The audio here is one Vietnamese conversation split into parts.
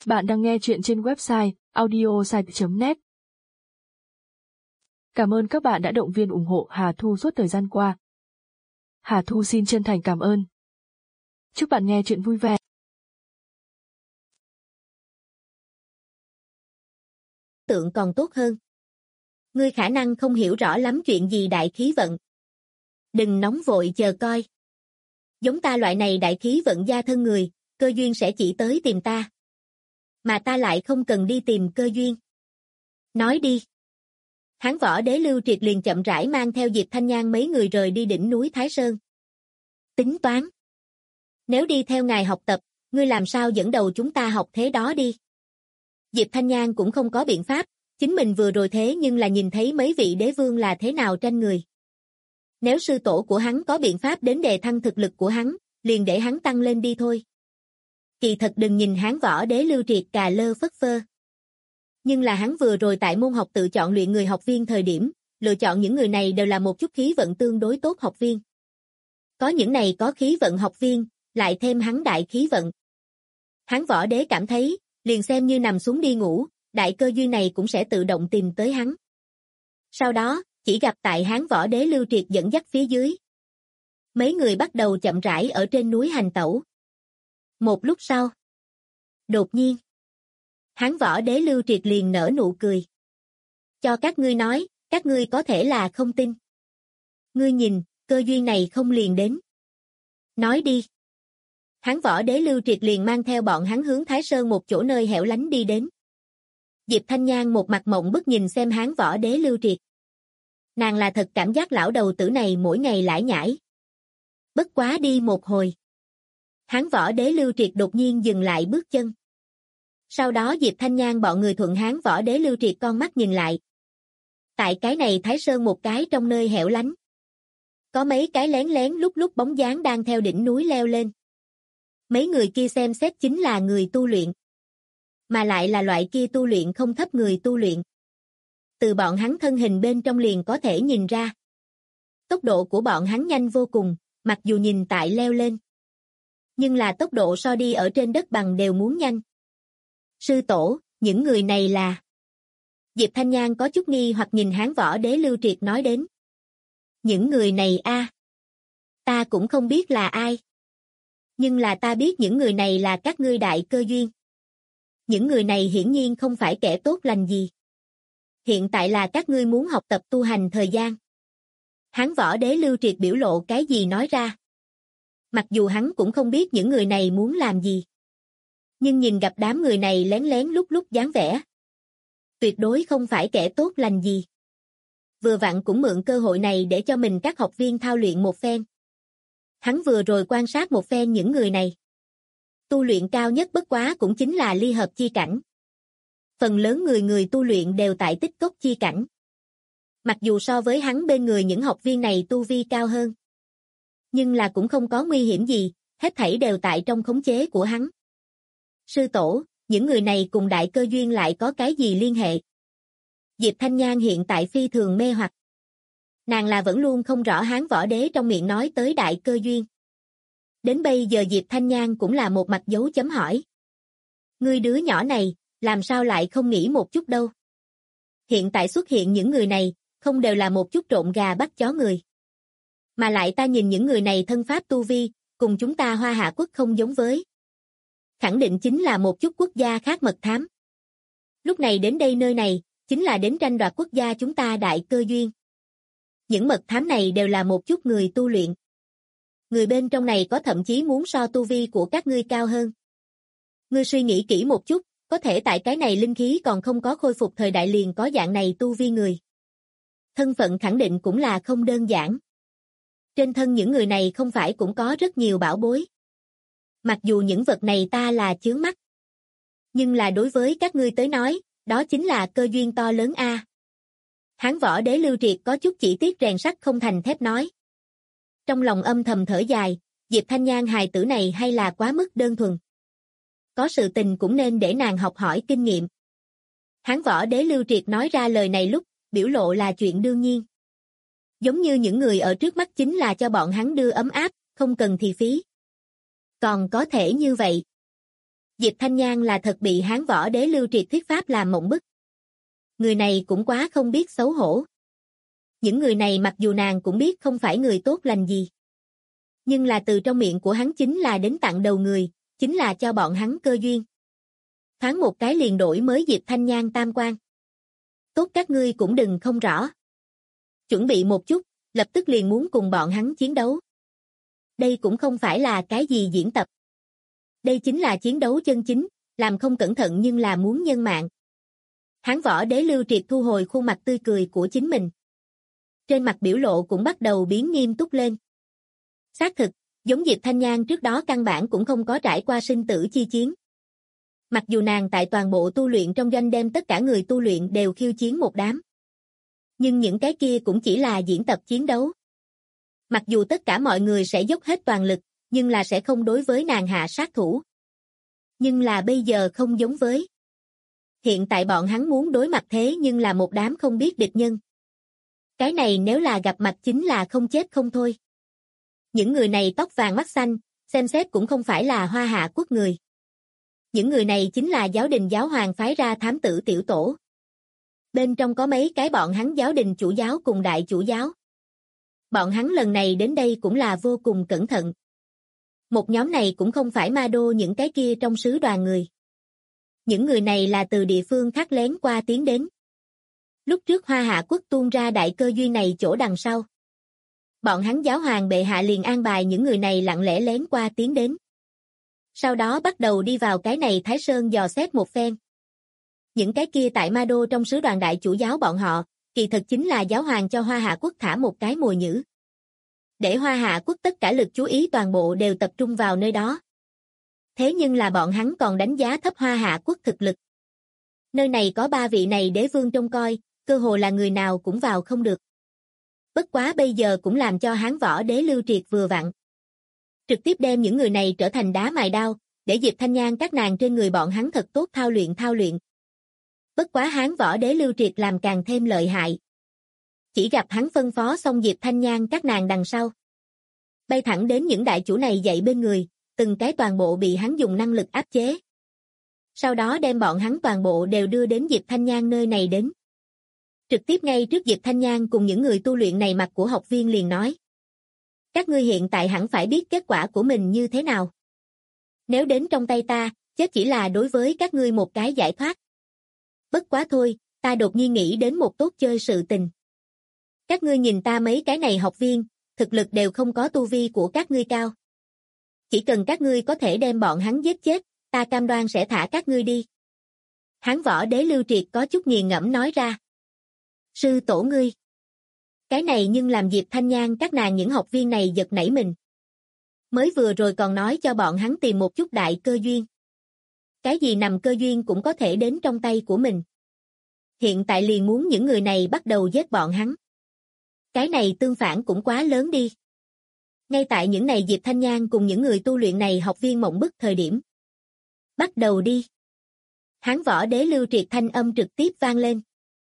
Bạn đang nghe chuyện trên website audiosite.net. Cảm ơn các bạn đã động viên ủng hộ Hà Thu suốt thời gian qua. Hà Thu xin chân thành cảm ơn. Chúc bạn nghe chuyện vui vẻ. Tượng còn tốt hơn. Ngươi khả năng không hiểu rõ lắm chuyện gì đại khí vận. Đừng nóng vội chờ coi. Giống ta loại này đại khí vận gia thân người, cơ duyên sẽ chỉ tới tìm ta. Mà ta lại không cần đi tìm cơ duyên. Nói đi. Hán Võ Đế Lưu Triệt liền chậm rãi mang theo Diệp Thanh Nhan mấy người rời đi đỉnh núi Thái Sơn. Tính toán. Nếu đi theo ngài học tập, ngươi làm sao dẫn đầu chúng ta học thế đó đi. Diệp Thanh Nhan cũng không có biện pháp, chính mình vừa rồi thế nhưng là nhìn thấy mấy vị đế vương là thế nào tranh người. Nếu sư tổ của hắn có biện pháp đến đề thăng thực lực của hắn, liền để hắn tăng lên đi thôi. Kỳ thật đừng nhìn Hán Võ Đế Lưu Triệt cà lơ phất phơ. Nhưng là hắn vừa rồi tại môn học tự chọn luyện người học viên thời điểm, lựa chọn những người này đều là một chút khí vận tương đối tốt học viên. Có những này có khí vận học viên, lại thêm hắn đại khí vận. Hán Võ Đế cảm thấy, liền xem như nằm xuống đi ngủ, đại cơ duyên này cũng sẽ tự động tìm tới hắn. Sau đó, chỉ gặp tại Hán Võ Đế Lưu Triệt dẫn dắt phía dưới. Mấy người bắt đầu chậm rãi ở trên núi hành tẩu. Một lúc sau, đột nhiên, Hán Võ Đế Lưu Triệt liền nở nụ cười. Cho các ngươi nói, các ngươi có thể là không tin. Ngươi nhìn, cơ duyên này không liền đến. Nói đi. Hán Võ Đế Lưu Triệt liền mang theo bọn hắn hướng Thái Sơn một chỗ nơi hẻo lánh đi đến. Diệp Thanh Nhan một mặt mộng bức nhìn xem Hán Võ Đế Lưu Triệt. Nàng là thật cảm giác lão đầu tử này mỗi ngày lải nhải. Bất quá đi một hồi. Hán Võ Đế Lưu Triệt đột nhiên dừng lại bước chân. Sau đó Diệp Thanh Nhan bọn người thuận Hán Võ Đế Lưu Triệt con mắt nhìn lại. Tại cái này Thái Sơn một cái trong nơi hẻo lánh. Có mấy cái lén lén lúc lúc bóng dáng đang theo đỉnh núi leo lên. Mấy người kia xem xét chính là người tu luyện. Mà lại là loại kia tu luyện không thấp người tu luyện. Từ bọn hắn thân hình bên trong liền có thể nhìn ra. Tốc độ của bọn hắn nhanh vô cùng, mặc dù nhìn tại leo lên. Nhưng là tốc độ so đi ở trên đất bằng đều muốn nhanh. Sư tổ, những người này là... Diệp Thanh Nhan có chút nghi hoặc nhìn Hán Võ Đế Lưu Triệt nói đến. Những người này a, ta cũng không biết là ai. Nhưng là ta biết những người này là các ngươi đại cơ duyên. Những người này hiển nhiên không phải kẻ tốt lành gì. Hiện tại là các ngươi muốn học tập tu hành thời gian. Hán Võ Đế Lưu Triệt biểu lộ cái gì nói ra. Mặc dù hắn cũng không biết những người này muốn làm gì. Nhưng nhìn gặp đám người này lén lén lúc lúc dáng vẻ. Tuyệt đối không phải kẻ tốt lành gì. Vừa vặn cũng mượn cơ hội này để cho mình các học viên thao luyện một phen. Hắn vừa rồi quan sát một phen những người này. Tu luyện cao nhất bất quá cũng chính là ly hợp chi cảnh. Phần lớn người tu luyện đều tại tích cốc chi cảnh. Mặc dù so với hắn bên người những học viên này tu vi cao hơn. Nhưng là cũng không có nguy hiểm gì, hết thảy đều tại trong khống chế của hắn. Sư tổ, những người này cùng đại cơ duyên lại có cái gì liên hệ? Diệp Thanh Nhan hiện tại phi thường mê hoặc. Nàng là vẫn luôn không rõ Hán Võ Đế trong miệng nói tới đại cơ duyên. Đến bây giờ Diệp Thanh Nhan cũng là một mặt dấu chấm hỏi. Ngươi đứa nhỏ này, làm sao lại không nghĩ một chút đâu? Hiện tại xuất hiện những người này, không đều là một chút trộn gà bắt chó người. Mà lại ta nhìn những người này thân pháp tu vi, cùng chúng ta Hoa Hạ quốc không giống với. Khẳng định chính là một chút quốc gia khác mật thám. Lúc này đến đây nơi này, chính là đến tranh đoạt quốc gia chúng ta đại cơ duyên. Những mật thám này đều là một chút người tu luyện. Người bên trong này có thậm chí muốn so tu vi của các ngươi cao hơn. Ngươi suy nghĩ kỹ một chút, có thể tại cái này linh khí còn không có khôi phục thời đại liền có dạng này tu vi người. Thân phận khẳng định cũng là không đơn giản. Trên thân những người này không phải cũng có rất nhiều bảo bối. Mặc dù những vật này ta là chướng mắt. Nhưng là đối với các ngươi tới nói, đó chính là cơ duyên to lớn a. Hán Võ Đế Lưu Triệt có chút chỉ tiếc rèn sắt không thành thép nói. Trong lòng âm thầm thở dài, Diệp Thanh Nhan hài tử này hay là quá mức đơn thuần. Có sự tình cũng nên để nàng học hỏi kinh nghiệm. Hán Võ Đế Lưu Triệt nói ra lời này lúc, biểu lộ là chuyện đương nhiên. Giống như những người ở trước mắt chính là cho bọn hắn đưa ấm áp, không cần thì phí. Còn có thể như vậy. Diệp Thanh Nhan là thật bị Hán Võ Đế Lưu Triệt thuyết pháp làm mộng bức. Người này cũng quá không biết xấu hổ. Những người này mặc dù nàng cũng biết không phải người tốt lành gì. Nhưng là từ trong miệng của hắn chính là đến tặng đầu người, chính là cho bọn hắn cơ duyên. Thoáng một cái liền đổi mới Diệp Thanh Nhan tam quan. Tốt các ngươi cũng đừng không rõ. Chuẩn bị một chút, lập tức liền muốn cùng bọn hắn chiến đấu. Đây cũng không phải là cái gì diễn tập. Đây chính là chiến đấu chân chính, làm không cẩn thận nhưng là muốn nhân mạng. Hán Võ Đế Lưu Triệt thu hồi khuôn mặt tươi cười của chính mình. Trên mặt biểu lộ cũng bắt đầu biến nghiêm túc lên. Xác thực, giống Diệp Thanh Nhan trước đó căn bản cũng không có trải qua sinh tử chi chiến. Mặc dù nàng tại toàn bộ tu luyện trong doanh đem tất cả người tu luyện đều khiêu chiến một đám. Nhưng những cái kia cũng chỉ là diễn tập chiến đấu. Mặc dù tất cả mọi người sẽ dốc hết toàn lực, nhưng là sẽ không đối với nàng hạ sát thủ. Nhưng là bây giờ không giống với. Hiện tại bọn hắn muốn đối mặt thế nhưng là một đám không biết địch nhân. Cái này nếu là gặp mặt chính là không chết không thôi. Những người này tóc vàng mắt xanh, xem xét cũng không phải là Hoa Hạ quốc người. Những người này chính là giáo đình giáo hoàng phái ra thám tử tiểu tổ. Bên trong có mấy cái bọn hắn giáo đình chủ giáo cùng đại chủ giáo. Bọn hắn lần này đến đây cũng là vô cùng cẩn thận. Một nhóm này cũng không phải ma đô những cái kia trong sứ đoàn người. Những người này là từ địa phương khác lén qua tiến đến. Lúc trước Hoa Hạ quốc tuôn ra đại cơ duyên này chỗ đằng sau. Bọn hắn giáo hoàng bệ hạ liền an bài những người này lặng lẽ lén qua tiến đến. Sau đó bắt đầu đi vào cái này Thái Sơn dò xét một phen. Những cái kia tại ma đô trong sứ đoàn đại chủ giáo bọn họ, kỳ thực chính là giáo hoàng cho Hoa Hạ quốc thả một cái mồi nhử. Để Hoa Hạ quốc tất cả lực chú ý toàn bộ đều tập trung vào nơi đó. Thế nhưng là bọn hắn còn đánh giá thấp Hoa Hạ quốc thực lực. Nơi này có 3 vị này đế vương trông coi, cơ hồ là người nào cũng vào không được. Bất quá bây giờ cũng làm cho Hán Võ Đế Lưu Triệt vừa vặn. Trực tiếp đem những người này trở thành đá mài đao, để Diệp Thanh Nhan các nàng trên người bọn hắn thật tốt thao luyện. Bất quá Hán Võ Đế Lưu Triệt làm càng thêm lợi hại. Chỉ gặp hắn phân phó xong Diệp Thanh Nhan các nàng đằng sau. Bay thẳng đến những đại chủ này dậy bên người, từng cái toàn bộ bị hắn dùng năng lực áp chế. Sau đó đem bọn hắn toàn bộ đều đưa đến Diệp Thanh Nhan nơi này đến. Trực tiếp ngay trước Diệp Thanh Nhan cùng những người tu luyện này mặt của học viên liền nói. Các ngươi hiện tại hẳn phải biết kết quả của mình như thế nào. Nếu đến trong tay ta, chết chỉ là đối với các ngươi một cái giải thoát. Bất quá thôi, ta đột nhiên nghĩ đến một tốt chơi sự tình. Các ngươi nhìn ta mấy cái này học viên, thực lực đều không có tu vi của các ngươi cao. Chỉ cần các ngươi có thể đem bọn hắn giết chết, ta cam đoan sẽ thả các ngươi đi. Hán Võ Đế Lưu Triệt có chút nghiền ngẫm nói ra. Sư tổ ngươi. Cái này nhưng làm Diệp Thanh Nhan các nàng những học viên này giật nảy mình. Mới vừa rồi còn nói cho bọn hắn tìm một chút đại cơ duyên. Cái gì nằm cơ duyên cũng có thể đến trong tay của mình. Hiện tại liền muốn những người này bắt đầu giết bọn hắn. Cái này tương phản cũng quá lớn đi. Ngay tại những này Diệp Thanh Nhan cùng những người tu luyện này học viên mộng bức thời điểm. Bắt đầu đi. Hán Võ Đế Lưu Triệt thanh âm trực tiếp vang lên.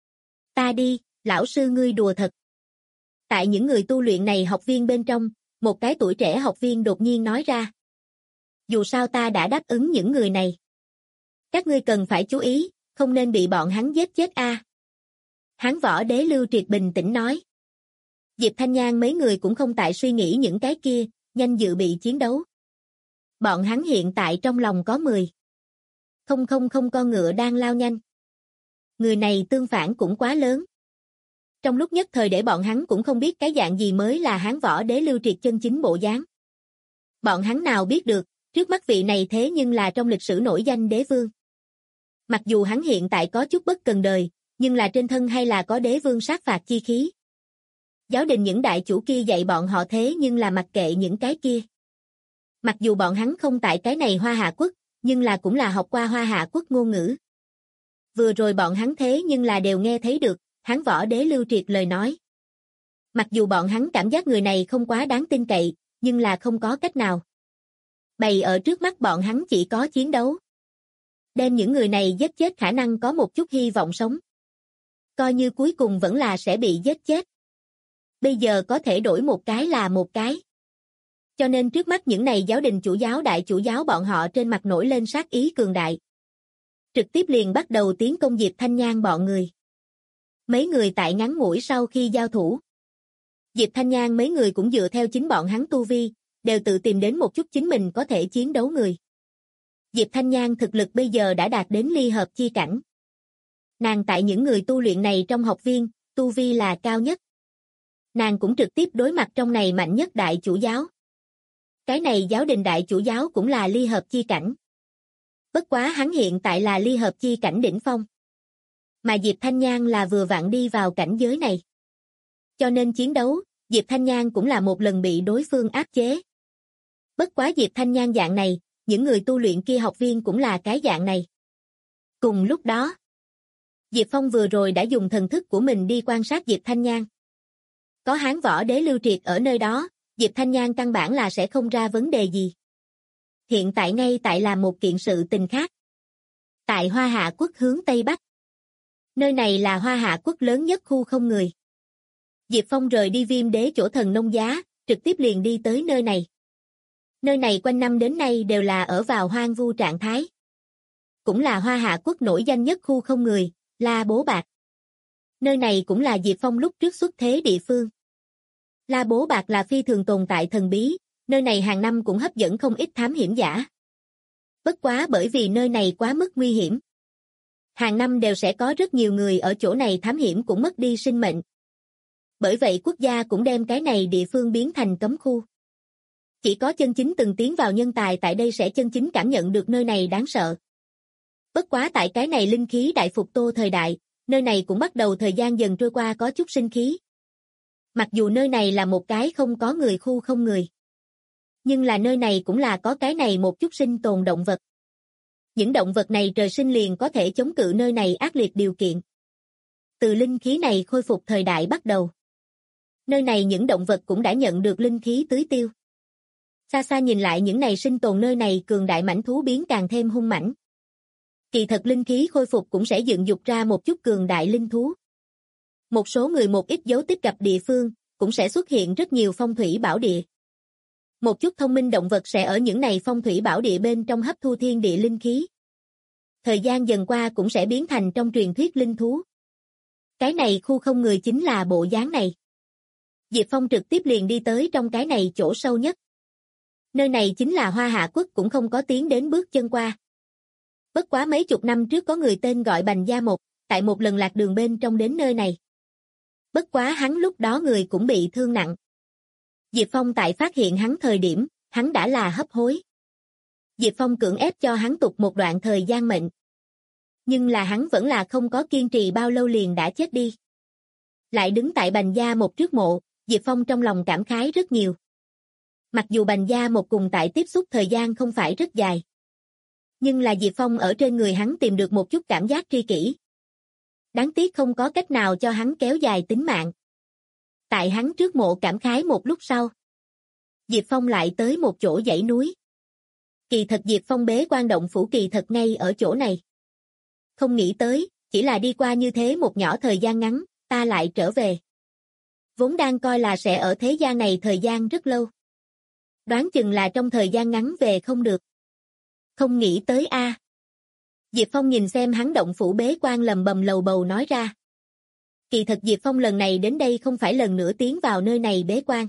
Ta đi, lão sư ngươi đùa thật. Tại những người tu luyện này học viên bên trong, một cái tuổi trẻ học viên đột nhiên nói ra. Dù sao ta đã đáp ứng những người này. Các ngươi cần phải chú ý, không nên bị bọn hắn giết chết a. Hán Võ Đế Lưu Triệt bình tĩnh nói. Diệp Thanh Nhan mấy người cũng không tại suy nghĩ những cái kia, nhanh dự bị chiến đấu. Bọn hắn hiện tại trong lòng có 10. Không con ngựa đang lao nhanh. Người này tương phản cũng quá lớn. Trong lúc nhất thời để bọn hắn cũng không biết cái dạng gì mới là Hán Võ Đế Lưu Triệt chân chính bộ dáng. Bọn hắn nào biết được, trước mắt vị này thế nhưng là trong lịch sử nổi danh đế vương. Mặc dù hắn hiện tại có chút bất cần đời, nhưng là trên thân hay là có đế vương sát phạt chi khí. Giáo đình những đại chủ kia dạy bọn họ thế nhưng là mặc kệ những cái kia. Mặc dù bọn hắn không tại cái này Hoa Hạ quốc, nhưng là cũng là học qua Hoa Hạ quốc ngôn ngữ. Vừa rồi bọn hắn thế nhưng là đều nghe thấy được, Hán Võ Đế Lưu Triệt lời nói. Mặc dù bọn hắn cảm giác người này không quá đáng tin cậy, nhưng là không có cách nào. Bày ở trước mắt bọn hắn chỉ có chiến đấu. Đem những người này giết chết khả năng có một chút hy vọng sống. Coi như cuối cùng vẫn là sẽ bị giết chết. Bây giờ có thể đổi một cái là một cái. Cho nên trước mắt những này giáo đình chủ giáo đại chủ giáo bọn họ trên mặt nổi lên sát ý cường đại. Trực tiếp liền bắt đầu tiến công Diệp Thanh Nhan bọn người. Mấy người tại ngắn ngủi sau khi giao thủ. Diệp Thanh Nhan mấy người cũng dựa theo chính bọn hắn tu vi, đều tự tìm đến một chút chính mình có thể chiến đấu người. Diệp Thanh Nhan thực lực bây giờ đã đạt đến ly hợp chi cảnh. Nàng tại những người tu luyện này trong học viên, tu vi là cao nhất. Nàng cũng trực tiếp đối mặt trong này mạnh nhất đại chủ giáo. Cái này giáo đình đại chủ giáo cũng là ly hợp chi cảnh. Bất quá hắn hiện tại là ly hợp chi cảnh đỉnh phong. Mà Diệp Thanh Nhan là vừa vặn đi vào cảnh giới này. Cho nên chiến đấu, Diệp Thanh Nhan cũng là một lần bị đối phương áp chế. Bất quá Diệp Thanh Nhan dạng này, những người tu luyện kia học viên cũng là cái dạng này. Cùng lúc đó, Diệp Phong vừa rồi đã dùng thần thức của mình đi quan sát Diệp Thanh Nhan. Có Hán Võ Đế Lưu Triệt ở nơi đó, Diệp Thanh Nhan căn bản là sẽ không ra vấn đề gì. Hiện tại ngay tại làm một kiện sự tình khác. Tại Hoa Hạ Quốc hướng Tây Bắc. Nơi này là Hoa Hạ Quốc lớn nhất khu không người. Diệp Phong rời đi Viêm Đế chỗ Thần Nông Giá, trực tiếp liền đi tới nơi này. Nơi này quanh năm đến nay đều là ở vào hoang vu trạng thái. Cũng là Hoa Hạ Quốc nổi danh nhất khu không người, La Bố Bạc. Nơi này cũng là Diệp Phong lúc trước xuất thế địa phương. La Bố Bạc là phi thường tồn tại thần bí, nơi này hàng năm cũng hấp dẫn không ít thám hiểm giả. Bất quá bởi vì nơi này quá mức nguy hiểm. Hàng năm đều sẽ có rất nhiều người ở chỗ này thám hiểm cũng mất đi sinh mệnh. Bởi vậy quốc gia cũng đem cái này địa phương biến thành cấm khu. Chỉ có chân chính từng tiến vào nhân tài tại đây sẽ chân chính cảm nhận được nơi này đáng sợ. Bất quá tại cái này linh khí đại phục tô thời đại, nơi này cũng bắt đầu thời gian dần trôi qua có chút sinh khí. Mặc dù nơi này là một cái không có người khu không người. Nhưng là nơi này cũng là có cái này một chút sinh tồn động vật. Những động vật này trời sinh liền có thể chống cự nơi này ác liệt điều kiện. Từ linh khí này khôi phục thời đại bắt đầu. Nơi này những động vật cũng đã nhận được linh khí tưới tiêu. Xa xa nhìn lại những này sinh tồn nơi này cường đại mãnh thú biến càng thêm hung mãnh. Kỳ thật linh khí khôi phục cũng sẽ dựng dục ra một chút cường đại linh thú. Một số người một ít dấu tích gặp địa phương, cũng sẽ xuất hiện rất nhiều phong thủy bảo địa. Một chút thông minh động vật sẽ ở những này phong thủy bảo địa bên trong hấp thu thiên địa linh khí. Thời gian dần qua cũng sẽ biến thành trong truyền thuyết linh thú. Cái này khu không người chính là bộ dáng này. Diệp Phong trực tiếp liền đi tới trong cái này chỗ sâu nhất. Nơi này chính là Hoa Hạ Quốc cũng không có tiến đến bước chân qua. Bất quá mấy chục năm trước có người tên gọi Bành Gia Một, tại một lần lạc đường bên trong đến nơi này. Bất quá hắn lúc đó người cũng bị thương nặng. Diệp Phong tại phát hiện hắn thời điểm, hắn đã là hấp hối. Diệp Phong cưỡng ép cho hắn tục một đoạn thời gian mệnh. Nhưng là hắn vẫn là không có kiên trì bao lâu liền đã chết đi. Lại đứng tại Bành Gia Một trước mộ, Diệp Phong trong lòng cảm khái rất nhiều. Mặc dù Bành Gia Một cùng tại tiếp xúc thời gian không phải rất dài. Nhưng là Diệp Phong ở trên người hắn tìm được một chút cảm giác tri kỷ. Đáng tiếc không có cách nào cho hắn kéo dài tính mạng. Tại hắn trước mộ cảm khái một lúc sau. Diệp Phong lại tới một chỗ dãy núi. Kỳ thật Diệp Phong bế quan động phủ kỳ thật ngay ở chỗ này. Không nghĩ tới, chỉ là đi qua như thế một nhỏ thời gian ngắn, ta lại trở về. Vốn đang coi là sẽ ở thế gian này thời gian rất lâu. Đoán chừng là trong thời gian ngắn về không được. Không nghĩ tới a. Diệp Phong nhìn xem hắn động phủ bế quan lầm bầm lầu bầu nói ra. Kỳ thật Diệp Phong lần này đến đây không phải lần nữa tiến vào nơi này bế quan.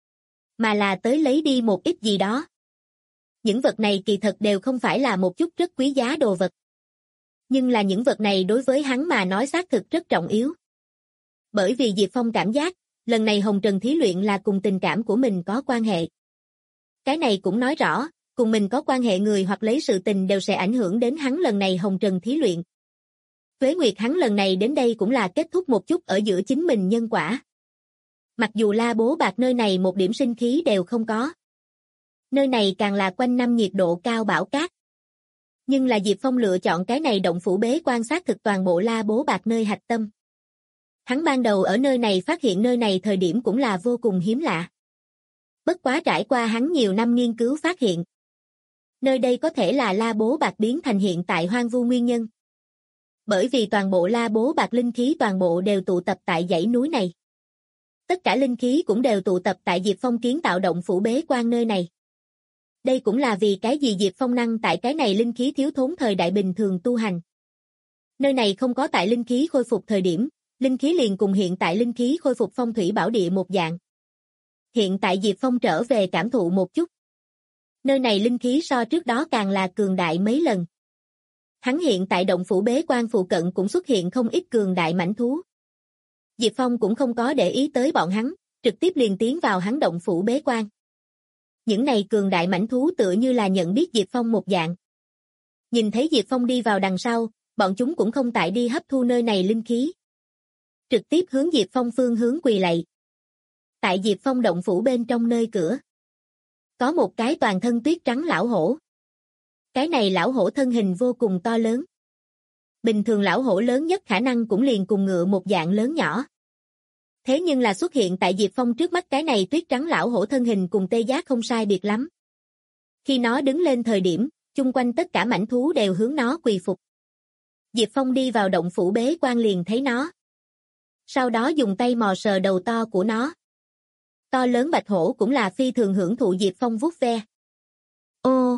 Mà là tới lấy đi một ít gì đó. Những vật này kỳ thật đều không phải là một chút rất quý giá đồ vật. Nhưng là những vật này đối với hắn mà nói xác thực rất trọng yếu. Bởi vì Diệp Phong cảm giác, lần này Hồng Trần thí luyện là cùng tình cảm của mình có quan hệ. Cái này cũng nói rõ, cùng mình có quan hệ người hoặc lấy sự tình đều sẽ ảnh hưởng đến hắn lần này Hồng Trần thí luyện. Tuế Nguyệt hắn lần này đến đây cũng là kết thúc một chút ở giữa chính mình nhân quả. Mặc dù La Bố Bạc nơi này một điểm sinh khí đều không có. Nơi này càng là quanh năm nhiệt độ cao bão cát. Nhưng là Diệp Phong lựa chọn cái này động phủ bế quan sát thực toàn bộ La Bố Bạc nơi hạch tâm. Hắn ban đầu ở nơi này phát hiện nơi này thời điểm cũng là vô cùng hiếm lạ. Bất quá trải qua hắn nhiều năm nghiên cứu phát hiện. Nơi đây có thể là La Bố Bạc biến thành hiện tại hoang vu nguyên nhân. Bởi vì toàn bộ La Bố Bạc linh khí toàn bộ đều tụ tập tại dãy núi này. Tất cả linh khí cũng đều tụ tập tại Diệp Phong kiến tạo động phủ bế quan nơi này. Đây cũng là vì cái gì Diệp Phong năng tại cái này linh khí thiếu thốn thời đại bình thường tu hành. Nơi này không có tại linh khí khôi phục thời điểm, linh khí liền cùng hiện tại linh khí khôi phục phong thủy bảo địa một dạng. Hiện tại Diệp Phong trở về cảm thụ một chút. Nơi này linh khí so trước đó càng là cường đại mấy lần. Hắn hiện tại động phủ bế quan phụ cận cũng xuất hiện không ít cường đại mãnh thú. Diệp Phong cũng không có để ý tới bọn hắn, trực tiếp liền tiến vào hắn động phủ bế quan. Những này cường đại mãnh thú tựa như là nhận biết Diệp Phong một dạng. Nhìn thấy Diệp Phong đi vào đằng sau, bọn chúng cũng không tại đi hấp thu nơi này linh khí. Trực tiếp hướng Diệp Phong phương hướng quỳ lạy. Tại Diệp Phong động phủ bên trong nơi cửa, có một cái toàn thân tuyết trắng lão hổ. Cái này lão hổ thân hình vô cùng to lớn. Bình thường lão hổ lớn nhất khả năng cũng liền cùng ngựa một dạng lớn nhỏ. Thế nhưng là xuất hiện tại Diệp Phong trước mắt cái này tuyết trắng lão hổ thân hình cùng tê giác không sai biệt lắm. Khi nó đứng lên thời điểm, chung quanh tất cả mãnh thú đều hướng nó quỳ phục. Diệp Phong đi vào động phủ bế quan liền thấy nó. Sau đó dùng tay mò sờ đầu to của nó. To lớn bạch hổ cũng là phi thường hưởng thụ Diệp Phong vuốt ve. Ô!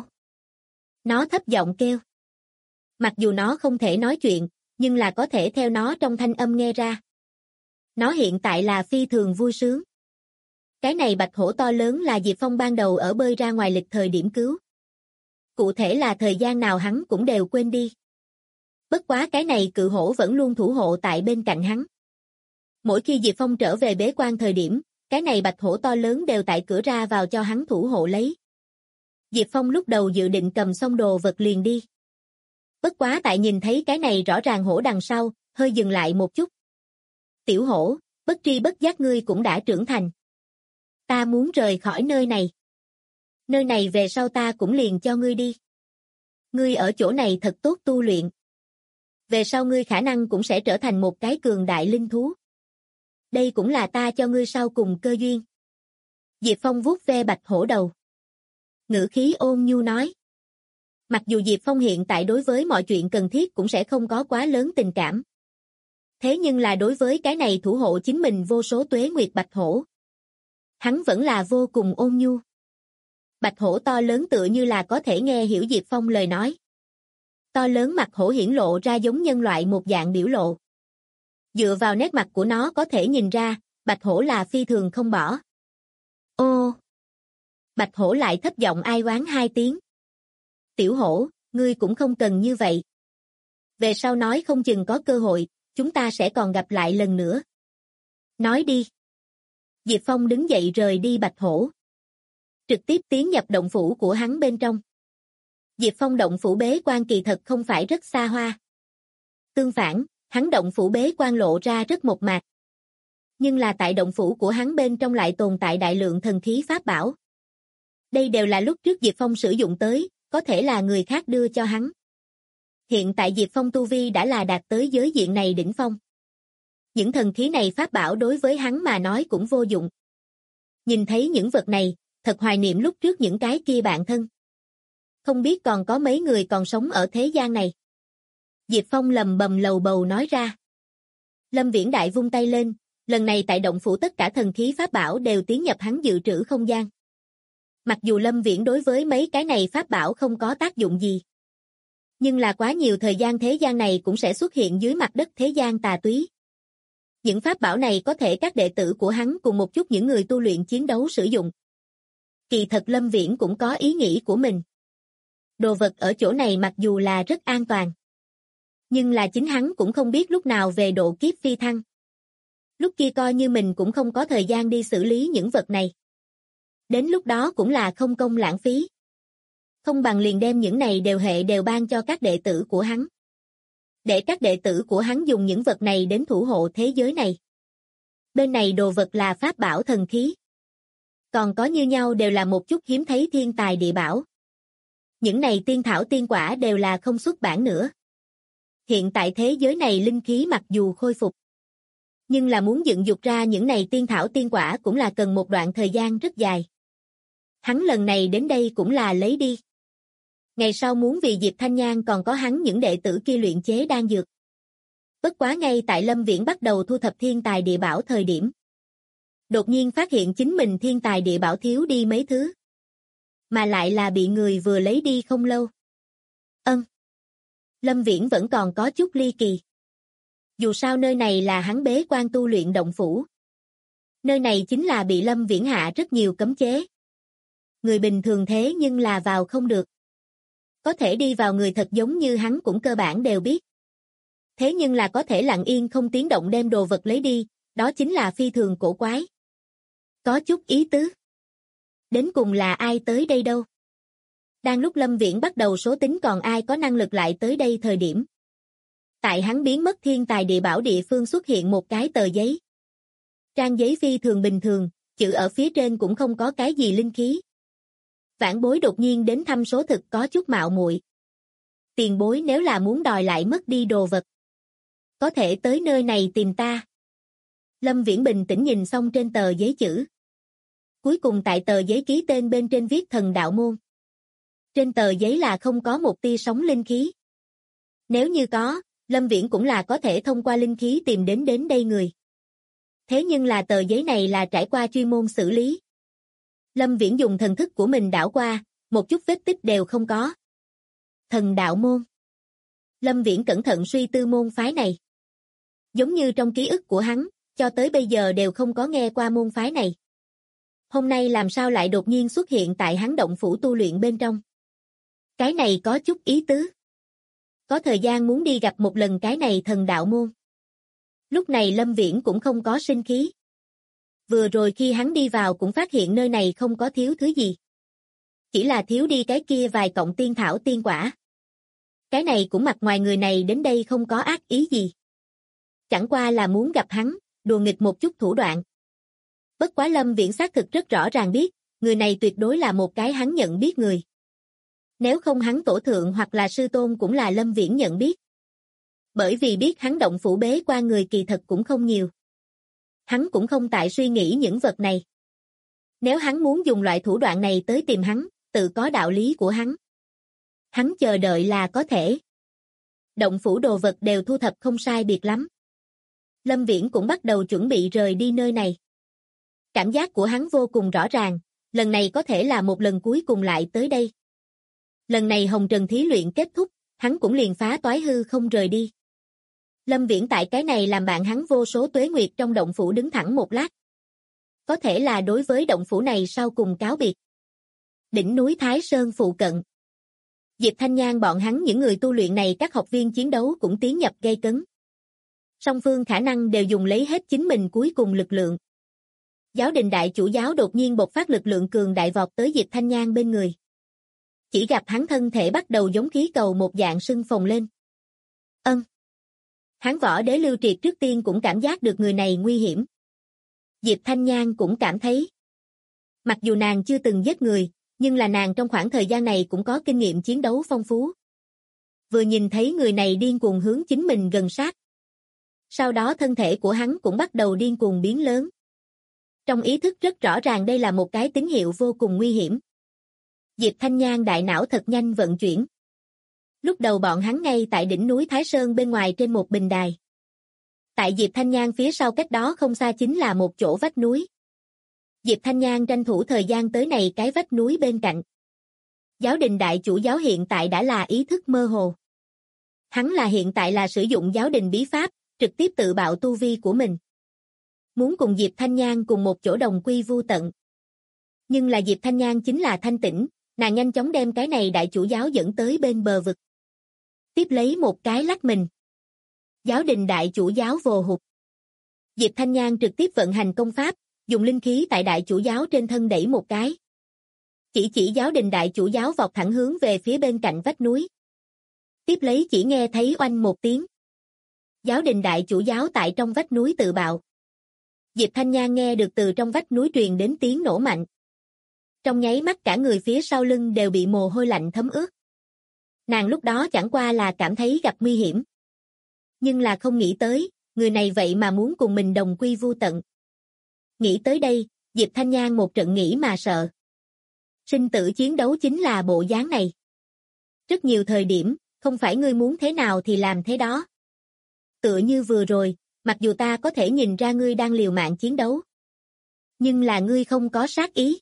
Nó thấp giọng kêu. Mặc dù nó không thể nói chuyện, nhưng là có thể theo nó trong thanh âm nghe ra. Nó hiện tại là phi thường vui sướng. Cái này bạch hổ to lớn là Diệp Phong ban đầu ở bơi ra ngoài lịch thời điểm cứu. Cụ thể là thời gian nào hắn cũng đều quên đi. Bất quá cái này cự hổ vẫn luôn thủ hộ tại bên cạnh hắn. Mỗi khi Diệp Phong trở về bế quan thời điểm, cái này bạch hổ to lớn đều tại cửa ra vào cho hắn thủ hộ lấy. Diệp Phong lúc đầu dự định cầm xong đồ vật liền đi. Bất quá tại nhìn thấy cái này rõ ràng hổ đằng sau, hơi dừng lại một chút. Tiểu hổ, bất tri bất giác ngươi cũng đã trưởng thành. Ta muốn rời khỏi nơi này. Nơi này về sau ta cũng liền cho ngươi đi. Ngươi ở chỗ này thật tốt tu luyện. Về sau ngươi khả năng cũng sẽ trở thành một cái cường đại linh thú. Đây cũng là ta cho ngươi sau cùng cơ duyên. Diệp Phong vuốt ve bạch hổ đầu. Ngữ khí ôn nhu nói. Mặc dù Diệp Phong hiện tại đối với mọi chuyện cần thiết cũng sẽ không có quá lớn tình cảm. Thế nhưng là đối với cái này thủ hộ chính mình vô số tuế nguyệt bạch hổ. Hắn vẫn là vô cùng ôn nhu. Bạch hổ to lớn tựa như là có thể nghe hiểu Diệp Phong lời nói. To lớn mặt hổ hiển lộ ra giống nhân loại một dạng biểu lộ. Dựa vào nét mặt của nó có thể nhìn ra, bạch hổ là phi thường không bỏ. Ô! Bạch hổ lại thấp giọng ai oán hai tiếng. Tiểu hổ, ngươi cũng không cần như vậy. Về sau nói không chừng có cơ hội, chúng ta sẽ còn gặp lại lần nữa. Nói đi. Diệp Phong đứng dậy rời đi bạch hổ. Trực tiếp tiến nhập động phủ của hắn bên trong. Diệp Phong động phủ bế quan kỳ thật không phải rất xa hoa. Tương phản, hắn động phủ bế quan lộ ra rất mộc mạc. Nhưng là tại động phủ của hắn bên trong lại tồn tại đại lượng thần khí pháp bảo. Đây đều là lúc trước Diệp Phong sử dụng tới, có thể là người khác đưa cho hắn. Hiện tại Diệp Phong tu vi đã là đạt tới giới diện này đỉnh phong. Những thần khí này pháp bảo đối với hắn mà nói cũng vô dụng. Nhìn thấy những vật này, thật hoài niệm lúc trước những cái kia bạn thân. Không biết còn có mấy người còn sống ở thế gian này. Diệp Phong lầm bầm lầu bầu nói ra. Lâm Viễn Đại vung tay lên, lần này tại động phủ tất cả thần khí pháp bảo đều tiến nhập hắn dự trữ không gian. Mặc dù Lâm Viễn đối với mấy cái này pháp bảo không có tác dụng gì. Nhưng là quá nhiều thời gian thế gian này cũng sẽ xuất hiện dưới mặt đất thế gian tà túy. Những pháp bảo này có thể các đệ tử của hắn cùng một chút những người tu luyện chiến đấu sử dụng. Kỳ thật Lâm Viễn cũng có ý nghĩ của mình. Đồ vật ở chỗ này mặc dù là rất an toàn. Nhưng là chính hắn cũng không biết lúc nào về độ kiếp phi thăng. Lúc kia coi như mình cũng không có thời gian đi xử lý những vật này. Đến lúc đó cũng là không công lãng phí. Không bằng liền đem những này đều ban cho các đệ tử của hắn. Để các đệ tử của hắn dùng những vật này đến thủ hộ thế giới này. Bên này đồ vật là pháp bảo thần khí. Còn có như nhau đều là một chút hiếm thấy thiên tài địa bảo. Những này tiên thảo tiên quả đều là không xuất bản nữa. Hiện tại thế giới này linh khí mặc dù khôi phục. Nhưng là muốn dựng dục ra những này tiên thảo tiên quả cũng là cần một đoạn thời gian rất dài. Hắn lần này đến đây cũng là lấy đi. Ngày sau muốn vì Diệp Thanh Nhan còn có hắn những đệ tử kia luyện chế đan dược. Bất quá ngay tại Lâm Viễn bắt đầu thu thập thiên tài địa bảo thời điểm. Đột nhiên phát hiện chính mình thiên tài địa bảo thiếu đi mấy thứ. Mà lại là bị người vừa lấy đi không lâu. Lâm Viễn vẫn còn có chút ly kỳ. Dù sao nơi này là hắn bế quan tu luyện động phủ. Nơi này chính là bị Lâm Viễn hạ rất nhiều cấm chế. Người bình thường thế nhưng là vào không được. Có thể đi vào người thật giống như hắn cũng cơ bản đều biết. Thế nhưng là có thể lặng yên không tiếng động đem đồ vật lấy đi, đó chính là phi thường cổ quái. Có chút ý tứ. Đến cùng là ai tới đây đâu? Đang lúc Lâm Viễn bắt đầu số tính còn ai có năng lực lại tới đây thời điểm. Tại hắn biến mất thiên tài địa bảo địa phương xuất hiện một cái tờ giấy. Trang giấy phi thường bình thường, chữ ở phía trên cũng không có cái gì linh khí. Vãn Bối đột nhiên đến thăm số thực có chút mạo muội. Tiền bối nếu là muốn đòi lại mất đi đồ vật, có thể tới nơi này tìm ta. Lâm Viễn bình tĩnh nhìn xong trên tờ giấy chữ. Cuối cùng tại tờ giấy ký tên bên trên viết Thần Đạo Môn. Trên tờ giấy là không có một tia sóng linh khí. Nếu như có, Lâm Viễn cũng là có thể thông qua linh khí tìm đến đây người. Thế nhưng là tờ giấy này là trải qua chuyên môn xử lý. Lâm Viễn dùng thần thức của mình đảo qua, một chút vết tích đều không có. Thần Đạo Môn. Lâm Viễn cẩn thận suy tư môn phái này. Giống như trong ký ức của hắn, cho tới bây giờ đều không có nghe qua môn phái này. Hôm nay làm sao lại đột nhiên xuất hiện tại hắn động phủ tu luyện bên trong. Cái này có chút ý tứ. Có thời gian muốn đi gặp một lần cái này Thần Đạo Môn. Lúc này Lâm Viễn cũng không có sinh khí. Vừa rồi khi hắn đi vào cũng phát hiện nơi này không có thiếu thứ gì. Chỉ là thiếu đi cái kia vài cọng tiên thảo tiên quả. Cái này cũng mặt ngoài người này đến đây không có ác ý gì. Chẳng qua là muốn gặp hắn, đùa nghịch một chút thủ đoạn. Bất quá Lâm Viễn xác thực rất rõ ràng biết, người này tuyệt đối là một cái hắn nhận biết người. Nếu không hắn tổ thượng hoặc là sư tôn cũng là Lâm Viễn nhận biết. Bởi vì biết hắn động phủ bế qua người kỳ thật cũng không nhiều. Hắn cũng không tại suy nghĩ những vật này. Nếu hắn muốn dùng loại thủ đoạn này tới tìm hắn, tự có đạo lý của hắn. Hắn chờ đợi là có thể. Động phủ đồ vật đều thu thập không sai biệt lắm. Lâm Viễn cũng bắt đầu chuẩn bị rời đi nơi này. Cảm giác của hắn vô cùng rõ ràng, lần này có thể là một lần cuối cùng lại tới đây. Lần này Hồng Trần thí luyện kết thúc, hắn cũng liền phá toái hư không rời đi. Lâm Viễn tại cái này làm bạn hắn vô số tuế nguyệt trong động phủ đứng thẳng một lát. Có thể là đối với động phủ này sau cùng cáo biệt. Đỉnh núi Thái Sơn phụ cận. Diệp Thanh Nhan bọn hắn những người tu luyện này các học viên chiến đấu cũng tiến nhập gây cấn. Song phương khả năng đều dùng lấy hết chính mình cuối cùng lực lượng. Giáo đình đại chủ giáo đột nhiên bộc phát lực lượng cường đại vọt tới Diệp Thanh Nhan bên người. Chỉ gặp hắn thân thể bắt đầu giống khí cầu một dạng sưng phồng lên. Hắn Võ Đế Lưu Triệt trước tiên cũng cảm giác được người này nguy hiểm. Diệp Thanh Nhan cũng cảm thấy. Mặc dù nàng chưa từng giết người, nhưng là nàng trong khoảng thời gian này cũng có kinh nghiệm chiến đấu phong phú. Vừa nhìn thấy người này điên cuồng hướng chính mình gần sát. Sau đó thân thể của hắn cũng bắt đầu điên cuồng biến lớn. Trong ý thức rất rõ ràng đây là một cái tín hiệu vô cùng nguy hiểm. Diệp Thanh Nhan đại não thật nhanh vận chuyển. Lúc đầu bọn hắn ngay tại đỉnh núi Thái Sơn bên ngoài trên một bình đài. Tại Diệp Thanh Nhan phía sau cách đó không xa chính là một chỗ vách núi. Diệp Thanh Nhan tranh thủ thời gian tới này cái vách núi bên cạnh. Giáo đình đại chủ giáo hiện tại đã là ý thức mơ hồ. Hắn là hiện tại là sử dụng giáo đình bí pháp, trực tiếp tự bạo tu vi của mình. Muốn cùng Diệp Thanh Nhan cùng một chỗ đồng quy vu tận. Nhưng là Diệp Thanh Nhan chính là thanh tĩnh, nàng nhanh chóng đem cái này đại chủ giáo dẫn tới bên bờ vực. Tiếp lấy một cái lắc mình. Giáo đình đại chủ giáo vồ hụt. Diệp Thanh Nhan trực tiếp vận hành công pháp, dùng linh khí tại đại chủ giáo trên thân đẩy một cái. Chỉ giáo đình đại chủ giáo vọt thẳng hướng về phía bên cạnh vách núi. Tiếp lấy chỉ nghe thấy oanh một tiếng. Giáo đình đại chủ giáo tại trong vách núi tự bạo. Diệp Thanh Nhan nghe được từ trong vách núi truyền đến tiếng nổ mạnh. Trong nháy mắt cả người phía sau lưng đều bị mồ hôi lạnh thấm ướt. Nàng lúc đó chẳng qua là cảm thấy gặp nguy hiểm. Nhưng là không nghĩ tới, người này vậy mà muốn cùng mình đồng quy vu tận. Nghĩ tới đây, Diệp Thanh Nhan một trận nghĩ mà sợ. Sinh tử chiến đấu chính là bộ dáng này. Rất nhiều thời điểm, không phải ngươi muốn thế nào thì làm thế đó. Tựa như vừa rồi, mặc dù ta có thể nhìn ra ngươi đang liều mạng chiến đấu. Nhưng là ngươi không có sát ý.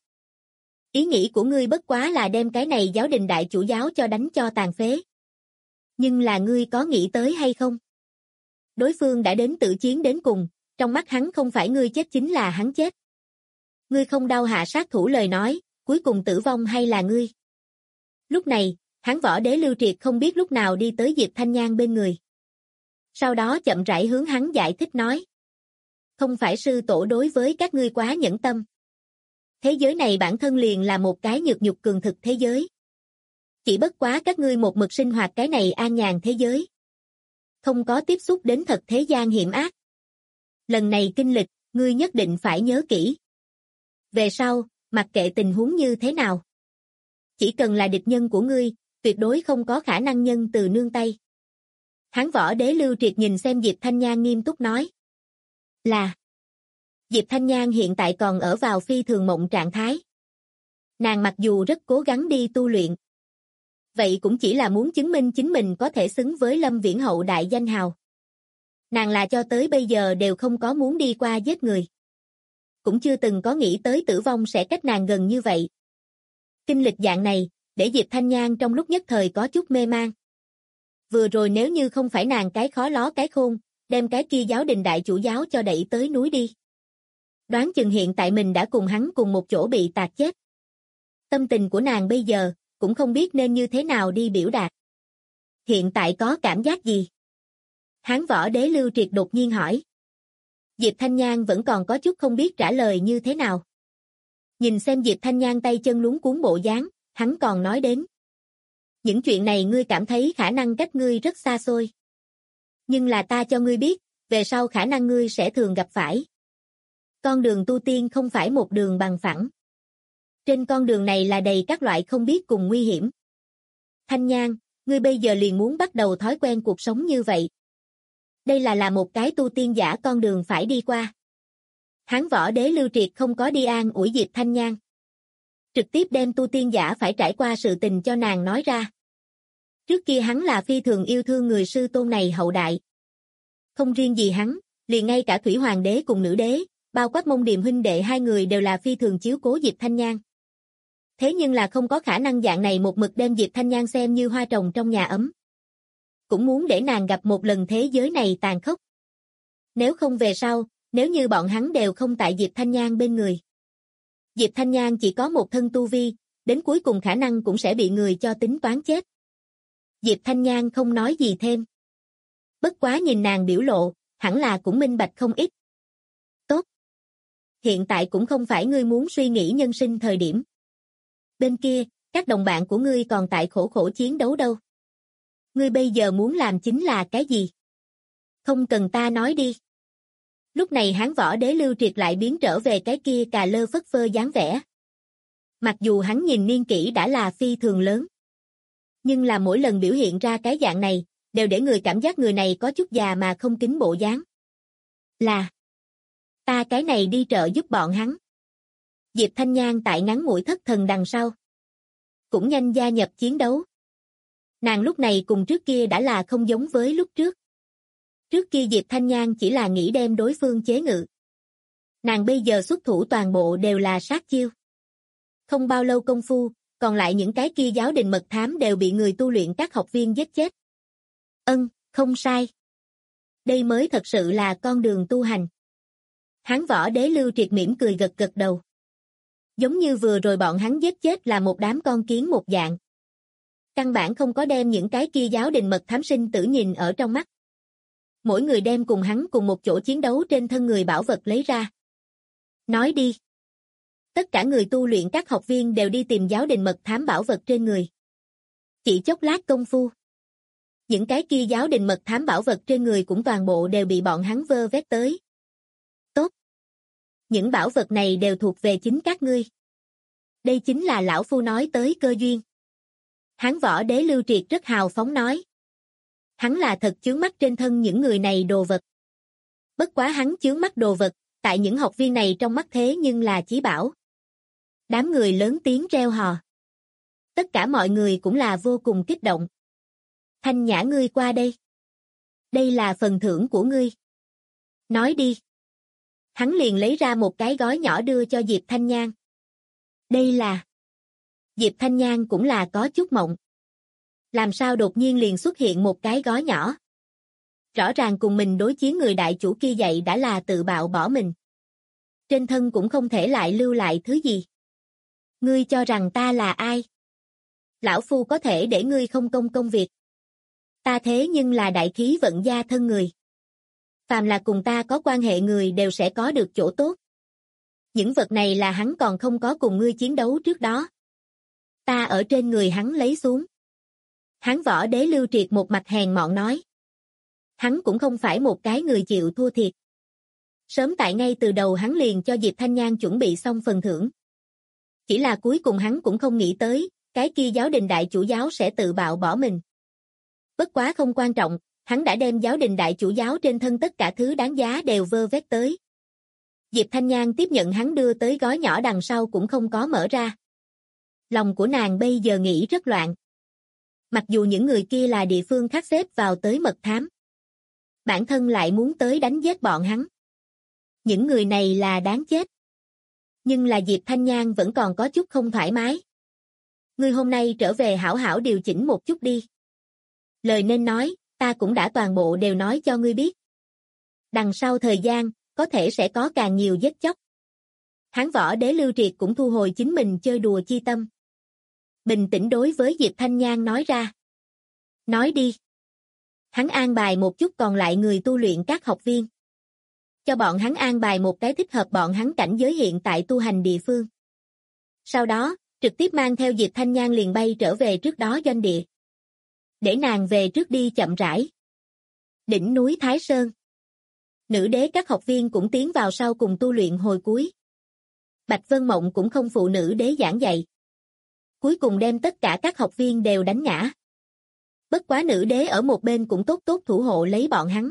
Ý nghĩ của ngươi bất quá là đem cái này giáo đình đại chủ giáo cho đánh cho tàn phế. Nhưng là ngươi có nghĩ tới hay không? Đối phương đã đến tự chiến đến cùng, trong mắt hắn không phải ngươi chết chính là hắn chết. Ngươi không đau hạ sát thủ lời nói, cuối cùng tử vong hay là ngươi? Lúc này, Hán Võ Đế Lưu Triệt không biết lúc nào đi tới Diệp Thanh Nhan bên người. Sau đó chậm rãi hướng hắn giải thích nói. Không phải sư tổ đối với các ngươi quá nhẫn tâm. Thế giới này bản thân liền là một cái nhược nhục cường thực thế giới. Chỉ bất quá các ngươi một mực sinh hoạt cái này an nhàn thế giới. Không có tiếp xúc đến thật thế gian hiểm ác. Lần này kinh lịch, ngươi nhất định phải nhớ kỹ. Về sau, mặc kệ tình huống như thế nào. Chỉ cần là địch nhân của ngươi, tuyệt đối không có khả năng nhân từ nương tay. Hán Võ Đế Lưu Triệt nhìn xem Diệp Thanh Nhan nghiêm túc nói. Là. Diệp Thanh Nhan hiện tại còn ở vào phi thường mộng trạng thái. Nàng mặc dù rất cố gắng đi tu luyện. Vậy cũng chỉ là muốn chứng minh chính mình có thể xứng với Lâm Viễn Hậu đại danh hào. Nàng là cho tới bây giờ đều không có muốn đi qua giết người. Cũng chưa từng có nghĩ tới tử vong sẽ cách nàng gần như vậy. Kinh lịch dạng này, để Diệp Thanh Nhan trong lúc nhất thời có chút mê man. Vừa rồi nếu như không phải nàng cái khó ló cái khôn, đem cái kia giáo đình đại chủ giáo cho đẩy tới núi đi. Đoán chừng hiện tại mình đã cùng hắn cùng một chỗ bị tạt chết. Tâm tình của nàng bây giờ, cũng không biết nên như thế nào đi biểu đạt. Hiện tại có cảm giác gì? Hán Võ Đế Lưu Triệt đột nhiên hỏi. Diệp Thanh Nhan vẫn còn có chút không biết trả lời như thế nào. Nhìn xem Diệp Thanh Nhan tay chân luống cuống bộ dáng, hắn còn nói đến. Những chuyện này ngươi cảm thấy khả năng cách ngươi rất xa xôi. Nhưng là ta cho ngươi biết, về sau khả năng ngươi sẽ thường gặp phải. Con đường tu tiên không phải một đường bằng phẳng. Trên con đường này là đầy các loại không biết cùng nguy hiểm. Thanh Nhan, ngươi bây giờ liền muốn bắt đầu thói quen cuộc sống như vậy. Đây là một cái tu tiên giả con đường phải đi qua. Hán Võ Đế Lưu Triệt không có đi an ủi Diệp Thanh Nhan. Trực tiếp đem tu tiên giả phải trải qua sự tình cho nàng nói ra. Trước kia hắn là phi thường yêu thương người sư tôn này hậu đại. Không riêng gì hắn, liền ngay cả Thủy Hoàng Đế cùng Nữ Đế, bao quát Mông Điềm huynh đệ hai người đều là phi thường chiếu cố Diệp Thanh Nhan. Thế nhưng là không có khả năng dạng này một mực đem Diệp Thanh Nhan xem như hoa trồng trong nhà ấm. Cũng muốn để nàng gặp một lần thế giới này tàn khốc. Nếu không về sau, nếu như bọn hắn đều không tại Diệp Thanh Nhan bên người. Diệp Thanh Nhan chỉ có một thân tu vi, đến cuối cùng khả năng cũng sẽ bị người cho tính toán chết. Diệp Thanh Nhan không nói gì thêm. Bất quá nhìn nàng biểu lộ, hẳn là cũng minh bạch không ít. Tốt. Hiện tại cũng không phải ngươi muốn suy nghĩ nhân sinh thời điểm. Bên kia, các đồng bạn của ngươi còn tại khổ khổ chiến đấu đâu. Ngươi bây giờ muốn làm chính là cái gì? Không cần ta nói đi. Lúc này Hán Võ Đế Lưu Triệt lại biến trở về cái kia cà lơ phất phơ dáng vẻ. Mặc dù hắn nhìn niên kỷ đã là phi thường lớn. Nhưng là mỗi lần biểu hiện ra cái dạng này, đều để người cảm giác người này có chút già mà không kính bộ dáng. Là, ta cái này đi trợ giúp bọn hắn. Diệp Thanh Nhan tại ngắn ngủi thất thần đằng sau. Cũng nhanh gia nhập chiến đấu. Nàng lúc này cùng trước kia đã là không giống với lúc trước. Trước kia Diệp Thanh Nhan chỉ là nghĩ đem đối phương chế ngự. Nàng bây giờ xuất thủ toàn bộ đều là sát chiêu. Không bao lâu công phu, còn lại những cái kia giáo đình mật thám đều bị người tu luyện các học viên giết chết. Không sai. Đây mới thật sự là con đường tu hành. Hán Võ Đế Lưu Triệt mỉm cười gật gật đầu. Giống như vừa rồi bọn hắn giết chết là một đám con kiến một dạng. Căn bản không có đem những cái kia giáo đình mật thám sinh tử nhìn ở trong mắt. Mỗi người đem cùng hắn cùng một chỗ chiến đấu trên thân người bảo vật lấy ra. Nói đi. Tất cả người tu luyện các học viên đều đi tìm giáo đình mật thám bảo vật trên người. Chỉ chốc lát công phu. Những cái kia giáo đình mật thám bảo vật trên người cũng toàn bộ đều bị bọn hắn vơ vét tới. Tốt. Những bảo vật này đều thuộc về chính các ngươi. Đây chính là lão phu nói tới cơ duyên. Hán Võ Đế Lưu Triệt rất hào phóng nói. Hắn là thật chướng mắt trên thân những người này đồ vật. Bất quá hắn chướng mắt đồ vật, tại những học viên này trong mắt thế nhưng là chí bảo. Đám người lớn tiếng reo hò. Tất cả mọi người cũng là vô cùng kích động. Thanh Nhã ngươi qua đây. Đây là phần thưởng của ngươi. Nói đi. Hắn liền lấy ra một cái gói nhỏ đưa cho Diệp Thanh Nhan. Đây là... Diệp Thanh Nhan cũng là có chút mộng. Làm sao đột nhiên liền xuất hiện một cái gói nhỏ? Rõ ràng cùng mình đối chiến người đại chủ kia dạy đã là tự bạo bỏ mình. Trên thân cũng không thể lại lưu lại thứ gì. Ngươi cho rằng ta là ai? Lão Phu có thể để ngươi không công việc. Ta thế nhưng là đại khí vận gia thân người. Phàm là cùng ta có quan hệ người đều sẽ có được chỗ tốt. Những vật này là hắn còn không có cùng ngươi chiến đấu trước đó. Ta ở trên người hắn lấy xuống. Hắn Võ Đế Lưu Triệt một mặt hèn mọn nói. Hắn cũng không phải một cái người chịu thua thiệt. Sớm tại ngay từ đầu hắn liền cho Diệp Thanh Nhan chuẩn bị xong phần thưởng. Chỉ là cuối cùng hắn cũng không nghĩ tới, cái kia giáo đình đại chủ giáo sẽ tự bạo bỏ mình. Bất quá không quan trọng, hắn đã đem giáo đình đại chủ giáo trên thân tất cả thứ đáng giá đều vơ vét tới. Diệp Thanh Nhan tiếp nhận hắn đưa tới gói nhỏ đằng sau cũng không có mở ra. Lòng của nàng bây giờ nghĩ rất loạn. Mặc dù những người kia là địa phương khác xếp vào tới mật thám. Bản thân lại muốn tới đánh giết bọn hắn. Những người này là đáng chết. Nhưng là Diệp Thanh Nhan vẫn còn có chút không thoải mái. Ngươi hôm nay trở về hảo hảo điều chỉnh một chút đi. Lời nên nói, ta cũng đã toàn bộ đều nói cho ngươi biết. Đằng sau thời gian, có thể sẽ có càng nhiều giết chóc. Hắn Võ Đế Lưu Triệt cũng thu hồi chính mình chơi đùa chi tâm. Bình tĩnh đối với Diệp Thanh Nhan nói ra. Nói đi. Hắn an bài một chút còn lại người tu luyện các học viên. Cho bọn hắn an bài một cái thích hợp bọn hắn cảnh giới hiện tại tu hành địa phương. Sau đó, trực tiếp mang theo Diệp Thanh Nhan liền bay trở về trước đó doanh địa. Để nàng về trước đi chậm rãi. Đỉnh núi Thái Sơn. Nữ đế các học viên cũng tiến vào sau cùng tu luyện hồi cuối. Bạch Vân Mộng cũng không phụ nữ đế giảng dạy. Cuối cùng đem tất cả các học viên đều đánh ngã. Bất quá nữ đế ở một bên cũng tốt tốt thủ hộ lấy bọn hắn.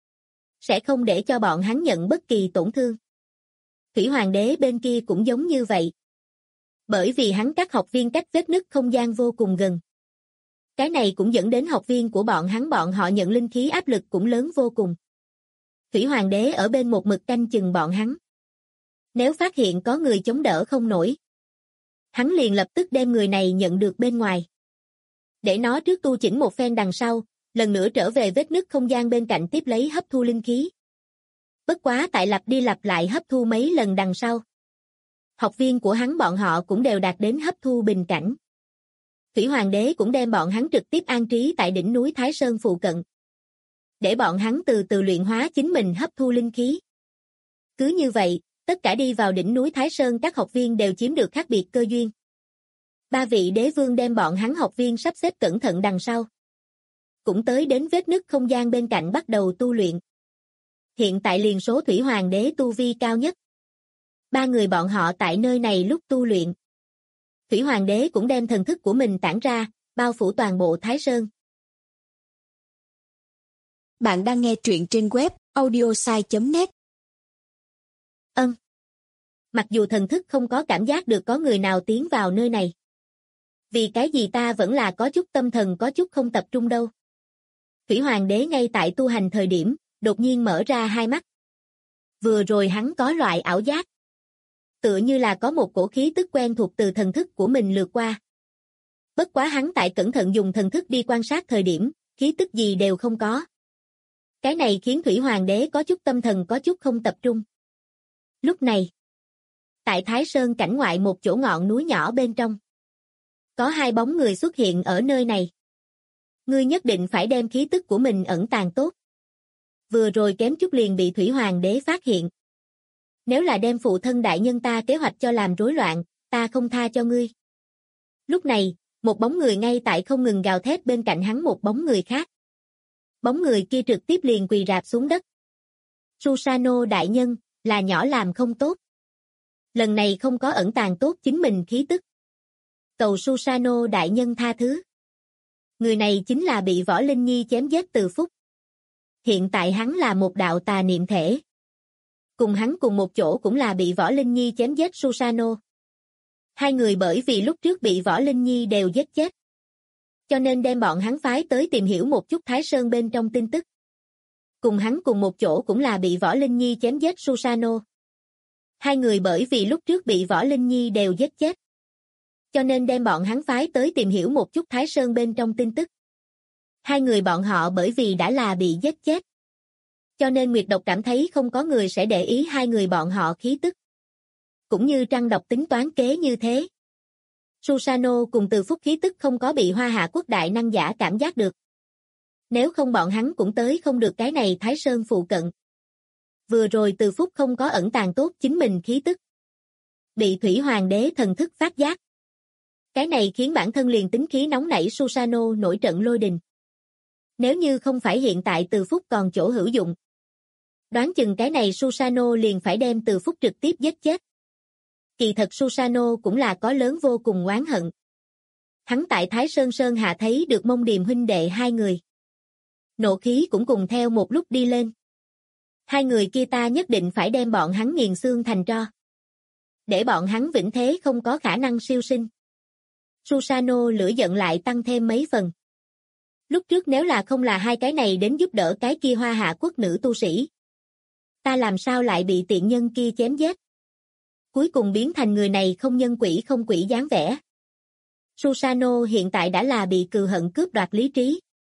Sẽ không để cho bọn hắn nhận bất kỳ tổn thương. Thủy Hoàng đế bên kia cũng giống như vậy. Bởi vì hắn các học viên cách vết nứt không gian vô cùng gần. Cái này cũng dẫn đến học viên của bọn họ nhận linh khí áp lực cũng lớn vô cùng. Thủy Hoàng đế ở bên một mực canh chừng bọn hắn. Nếu phát hiện có người chống đỡ không nổi, hắn liền lập tức đem người này nhận được bên ngoài. Để nó trước tu chỉnh một phen đằng sau, lần nữa trở về vết nứt không gian bên cạnh tiếp lấy hấp thu linh khí. Bất quá tại lặp đi lặp lại hấp thu mấy lần đằng sau. Học viên của hắn bọn họ cũng đều đạt đến hấp thu bình cảnh. Thủy Hoàng đế cũng đem bọn hắn trực tiếp an trí tại đỉnh núi Thái Sơn phụ cận. Để bọn hắn từ từ luyện hóa chính mình hấp thu linh khí. Cứ như vậy, tất cả đi vào đỉnh núi Thái Sơn các học viên đều chiếm được khác biệt cơ duyên. 3 vị đế vương đem bọn hắn học viên sắp xếp cẩn thận đằng sau. Cũng tới đến vết nứt không gian bên cạnh bắt đầu tu luyện. Hiện tại liền số Thủy Hoàng đế tu vi cao nhất. 3 người bọn họ tại nơi này lúc tu luyện. Thủy Hoàng đế cũng đem thần thức của mình tản ra, bao phủ toàn bộ Thái Sơn. Bạn đang nghe truyện trên web audiosai.net. Mặc dù thần thức không có cảm giác được có người nào tiến vào nơi này. Vì cái gì ta vẫn là có chút tâm thần có chút không tập trung đâu. Thủy Hoàng đế ngay tại tu hành thời điểm, đột nhiên mở ra hai mắt. Vừa rồi hắn có loại ảo giác. Tựa như là có một cổ khí tức quen thuộc từ thần thức của mình lướt qua. Bất quá hắn tại cẩn thận dùng thần thức đi quan sát thời điểm, khí tức gì đều không có. Cái này khiến Thủy Hoàng đế có chút tâm thần có chút không tập trung. Lúc này, tại Thái Sơn cảnh ngoại một chỗ ngọn núi nhỏ bên trong, có 2 bóng người xuất hiện ở nơi này. Ngươi nhất định phải đem khí tức của mình ẩn tàng tốt. Vừa rồi kém chút liền bị Thủy Hoàng đế phát hiện. Nếu là đem phụ thân đại nhân ta kế hoạch cho làm rối loạn, ta không tha cho ngươi. Lúc này, một bóng người ngay tại không ngừng gào thét bên cạnh hắn một bóng người khác. Bóng người kia trực tiếp liền quỳ rạp xuống đất. Susano đại nhân, là nhỏ làm không tốt. Lần này không có ẩn tàng tốt chính mình khí tức. Cầu Susano đại nhân tha thứ. Người này chính là bị Võ Linh Nhi chém giết Từ Phúc. Hiện tại hắn là một đạo tà niệm thể. Cùng hắn cùng một chỗ cũng là bị Võ Linh Nhi chém giết Susano. 2 người bởi vì lúc trước bị Võ Linh Nhi đều giết chết. Cho nên đem bọn hắn phái tới tìm hiểu một chút Thái Sơn bên trong tin tức. Cùng hắn cùng một chỗ cũng là bị Võ Linh Nhi chém giết Susano. Hai người bởi vì lúc trước bị Võ Linh Nhi đều giết chết, cho nên đem bọn hắn phái tới tìm hiểu một chút Thái Sơn bên trong tin tức. Hai người bọn họ bởi vì đã là bị giết chết, cho nên Nguyệt Độc cảm thấy không có người sẽ để ý hai người bọn họ khí tức. Cũng như Trăng Độc tính toán kế như thế. Susano cùng Từ Phúc khí tức không có bị Hoa Hạ quốc đại năng giả cảm giác được. Nếu không bọn hắn cũng tới không được cái này Thái Sơn phụ cận. Vừa rồi Từ Phúc không có ẩn tàng tốt chính mình khí tức. Bị Thủy Hoàng đế thần thức phát giác. Cái này khiến bản thân liền tính khí nóng nảy Susano nổi trận lôi đình. Nếu như không phải hiện tại Từ Phúc còn chỗ hữu dụng. Đoán chừng cái này Susano liền phải đem Từ Phúc trực tiếp giết chết. Kỳ thật Susano cũng là có lớn vô cùng oán hận. Hắn tại Thái Sơn Sơn hạ thấy được Mông Điềm huynh đệ hai người. Nộ khí cũng cùng theo một lúc đi lên. Hai người kia ta nhất định phải đem bọn hắn nghiền xương thành tro. Để bọn hắn vĩnh thế không có khả năng siêu sinh. Susano lửa giận lại tăng thêm mấy phần. Lúc trước nếu là không là hai cái này đến giúp đỡ cái kia Hoa Hạ quốc nữ tu sĩ. Ta làm sao lại bị tiện nhân kia chém giết? Cuối cùng biến thành người này không nhân quỷ không quỷ dáng vẻ. Susano hiện tại đã là bị cừu hận cướp đoạt lý trí.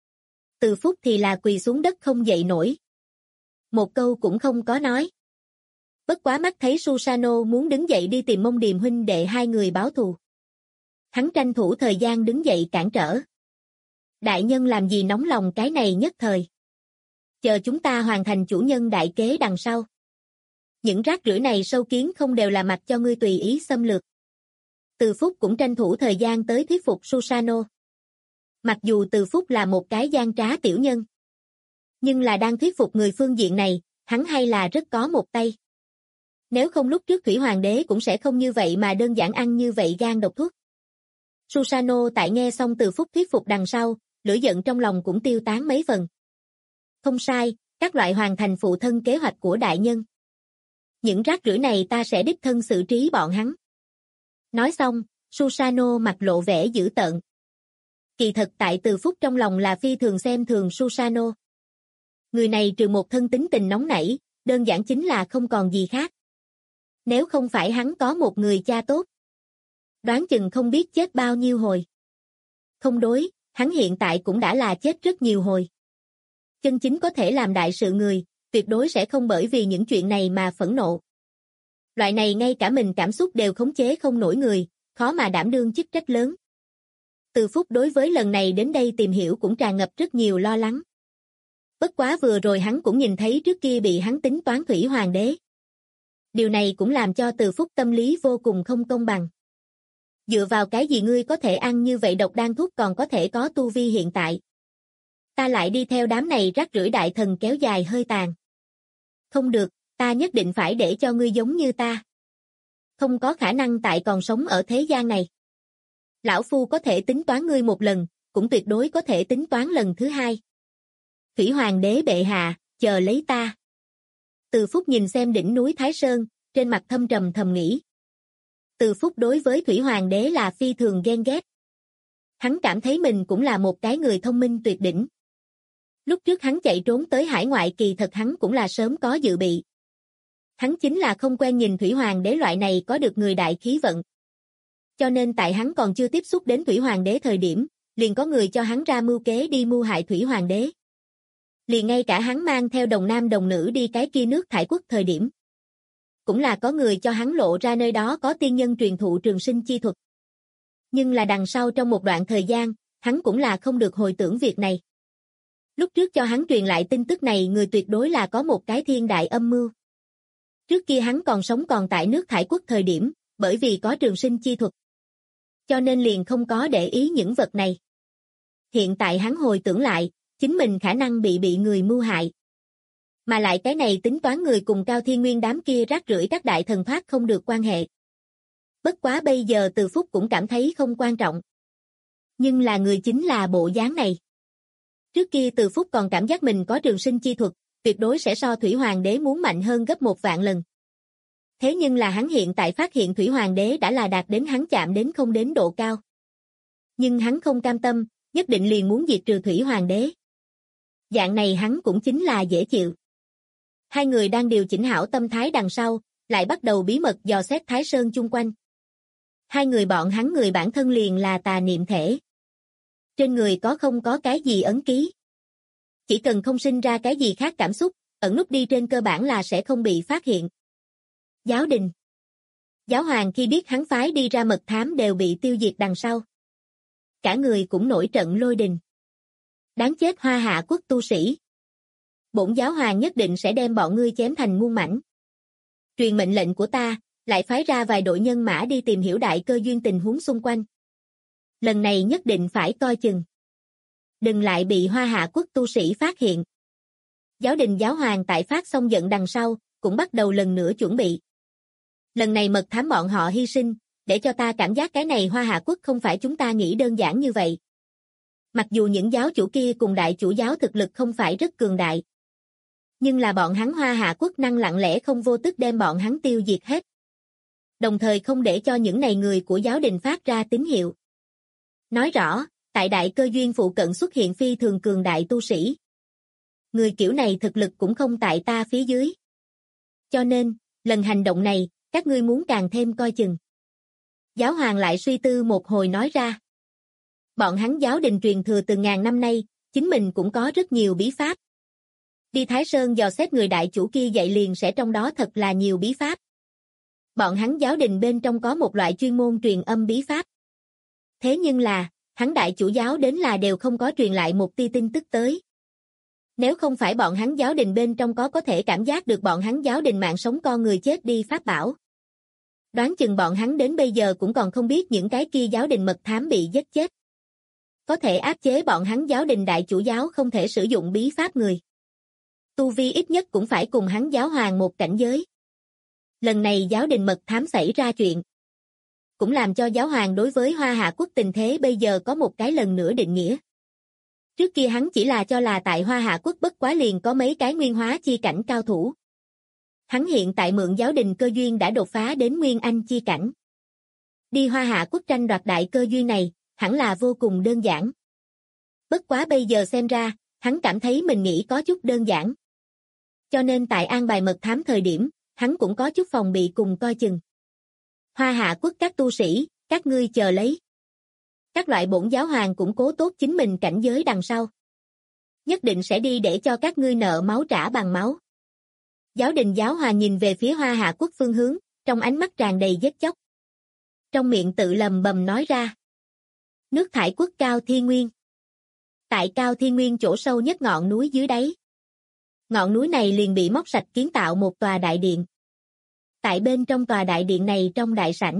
Từ Phúc thì là quỳ xuống đất không dậy nổi. Một câu cũng không có nói. Bất quá mắt thấy Susano muốn đứng dậy đi tìm Mông Điềm huynh đệ hai người báo thù. Hắn tranh thủ thời gian đứng dậy cản trở. Đại nhân làm gì nóng lòng cái này nhất thời. Chờ chúng ta hoàn thành chủ nhân đại kế đằng sau. Những rác rưởi này sâu kiến không đều là mặc cho ngươi tùy ý xâm lược. Từ Phúc cũng tranh thủ thời gian tới thuyết phục Susano. Mặc dù Từ Phúc là một cái gian trá tiểu nhân. Nhưng là đang thuyết phục người phương diện này, hắn hay là rất có một tay. Nếu không lúc trước Thủy Hoàng đế cũng sẽ không như vậy mà đơn giản ăn như vậy gan độc thuốc. Susano tại nghe xong Từ Phúc thuyết phục đằng sau, lửa giận trong lòng cũng tiêu tán mấy phần. Không sai, các loại hoàn thành phụ thân kế hoạch của đại nhân. Những rác rưởi này ta sẽ đích thân xử trí bọn hắn. Nói xong, Susano mặt lộ vẻ dữ tợn. Kỳ thật tại Từ Phúc trong lòng là phi thường xem thường Susano. Người này trừ một thân tính tình nóng nảy, đơn giản chính là không còn gì khác. Nếu không phải hắn có một người cha tốt, đoán chừng không biết chết bao nhiêu hồi. Không đối, hắn hiện tại cũng đã là chết rất nhiều hồi. Chân chính có thể làm đại sự người, tuyệt đối sẽ không bởi vì những chuyện này mà phẫn nộ. Loại này ngay cả mình cảm xúc đều khống chế không nổi người, khó mà đảm đương chức trách lớn. Từ Phúc đối với lần này đến đây tìm hiểu cũng tràn ngập rất nhiều lo lắng. Bất quá vừa rồi hắn cũng nhìn thấy trước kia bị hắn tính toán Thủy Hoàng đế. Điều này cũng làm cho Từ Phúc tâm lý vô cùng không công bằng. Dựa vào cái gì ngươi có thể ăn như vậy độc đan thuốc còn có thể có tu vi hiện tại. Ta lại đi theo đám này rác rưởi đại thần kéo dài hơi tàn. Không được, ta nhất định phải để cho ngươi giống như ta. Không có khả năng tại còn sống ở thế gian này. Lão Phu có thể tính toán ngươi một lần, cũng tuyệt đối có thể tính toán lần thứ hai. Thủy Hoàng đế bệ hạ, chờ lấy ta. Từ Phúc nhìn xem đỉnh núi Thái Sơn, trên mặt thâm trầm thầm nghĩ. Từ Phúc đối với Thủy Hoàng đế là phi thường ghen ghét. Hắn cảm thấy mình cũng là một cái người thông minh tuyệt đỉnh. Lúc trước hắn chạy trốn tới hải ngoại kỳ thật hắn cũng là sớm có dự bị. Hắn chính là không quen nhìn Thủy Hoàng đế loại này có được người đại khí vận. Cho nên tại hắn còn chưa tiếp xúc đến Thủy Hoàng đế thời điểm, liền có người cho hắn ra mưu kế đi mưu hại Thủy Hoàng đế. Liền ngay cả hắn mang theo đồng nam đồng nữ đi cái kia nước Thải quốc thời điểm. Cũng là có người cho hắn lộ ra nơi đó có tiên nhân truyền thụ trường sinh chi thuật. Nhưng là đằng sau trong một đoạn thời gian, hắn cũng là không được hồi tưởng việc này. Lúc trước cho hắn truyền lại tin tức này người tuyệt đối là có một cái thiên đại âm mưu. Trước kia hắn còn sống còn tại nước Thải quốc thời điểm, bởi vì có trường sinh chi thuật. Cho nên liền không có để ý những vật này. Hiện tại hắn hồi tưởng lại, chính mình khả năng bị người mưu hại. Mà lại cái này tính toán người cùng Cao Thiên Nguyên đám kia rác rưởi các đại thần thoát không được quan hệ. Bất quá bây giờ Từ Phúc cũng cảm thấy không quan trọng. Nhưng là người chính là bộ dáng này. Trước kia Từ Phúc còn cảm giác mình có trường sinh chi thuật, tuyệt đối sẽ so Thủy Hoàng đế muốn mạnh hơn gấp 1.000 lần. Thế nhưng là hắn hiện tại phát hiện Thủy Hoàng đế đã là đạt đến hắn chạm đến không đến độ cao. Nhưng hắn không cam tâm, nhất định liền muốn diệt trừ Thủy Hoàng đế. Dạng này hắn cũng chính là dễ chịu. Hai người đang điều chỉnh hảo tâm thái đằng sau, lại bắt đầu bí mật dò xét Thái Sơn chung quanh. Hai người bọn hắn người bản thân liền là tà niệm thể. Trên người không có cái gì ấn ký. Chỉ cần không sinh ra cái gì khác cảm xúc, ẩn núp đi trên cơ bản là sẽ không bị phát hiện. Giáo đình. Giáo hoàng khi biết hắn phái đi ra mật thám đều bị tiêu diệt đằng sau. Cả người cũng nổi trận lôi đình. Đáng chết Hoa Hạ quốc tu sĩ. Bổn giáo hoàng nhất định sẽ đem bọn ngươi chém thành muôn mảnh. Truyền mệnh lệnh của ta, lại phái ra vài đội nhân mã đi tìm hiểu đại cơ duyên tình huống xung quanh. Lần này nhất định phải coi chừng. Đừng lại bị Hoa Hạ quốc tu sĩ phát hiện. Giáo đình giáo hoàng tại phát xong giận đằng sau, cũng bắt đầu lần nữa chuẩn bị. Lần này mật thám bọn họ hy sinh, để cho ta cảm giác cái này Hoa Hạ quốc không phải chúng ta nghĩ đơn giản như vậy. Mặc dù những giáo chủ kia cùng đại chủ giáo thực lực không phải rất cường đại. Nhưng là bọn hắn Hoa Hạ quốc năng lặng lẽ không vô tức đem bọn hắn tiêu diệt hết. Đồng thời không để cho những này người của giáo đình phát ra tín hiệu. Nói rõ, tại đại cơ duyên phụ cận xuất hiện phi thường cường đại tu sĩ. Người kiểu này thực lực cũng không tại ta phía dưới. Cho nên, lần hành động này, các ngươi muốn càng thêm coi chừng. Giáo hoàng lại suy tư một hồi nói ra. Bọn hắn giáo đình truyền thừa từ ngàn năm nay, chính mình cũng có rất nhiều bí pháp. Đi Thái Sơn dò xét người đại chủ kia dạy liền sẽ trong đó thật là nhiều bí pháp. Bọn hắn giáo đình bên trong có một loại chuyên môn truyền âm bí pháp. Thế nhưng là, hắn đại chủ giáo đến là đều không có truyền lại một tia tin tức tới. Nếu không phải bọn hắn giáo đình bên trong có thể cảm giác được bọn hắn giáo đình mạng sống con người chết đi pháp bảo. Đoán chừng bọn hắn đến bây giờ cũng còn không biết những cái kia giáo đình mật thám bị giết chết. Có thể áp chế bọn hắn giáo đình đại chủ giáo không thể sử dụng bí pháp người. Tu vi ít nhất cũng phải cùng hắn giáo hoàng một cảnh giới. Lần này giáo đình mật thám xảy ra chuyện. Cũng làm cho giáo hoàng đối với Hoa Hạ quốc tình thế bây giờ có một cái lần nữa định nghĩa. Trước kia hắn chỉ là cho là tại Hoa Hạ quốc bất quá liền có mấy cái nguyên hóa chi cảnh cao thủ. Hắn hiện tại mượn giáo đình cơ duyên đã đột phá đến nguyên anh chi cảnh. Đi Hoa Hạ quốc tranh đoạt đại cơ duyên này, hẳn là vô cùng đơn giản. Bất quá bây giờ xem ra, hắn cảm thấy mình nghĩ có chút đơn giản. Cho nên tại an bài mật thám thời điểm, hắn cũng có chút phòng bị cùng coi chừng. Hoa Hạ quốc các tu sĩ, các ngươi chờ lấy. Các loại bổn giáo hoàng củng cố tốt chính mình cảnh giới đằng sau. Nhất định sẽ đi để cho các ngươi nợ máu trả bằng máu. Giáo đình giáo hoàng nhìn về phía Hoa Hạ quốc phương hướng, trong ánh mắt tràn đầy giết chóc. Trong miệng tự lầm bầm nói ra. Nước thải quốc Cao Thiên Nguyên. Tại Cao Thiên Nguyên chỗ sâu nhất ngọn núi dưới đáy. Ngọn núi này liền bị móc sạch kiến tạo một tòa đại điện. Tại bên trong tòa đại điện này trong đại sảnh.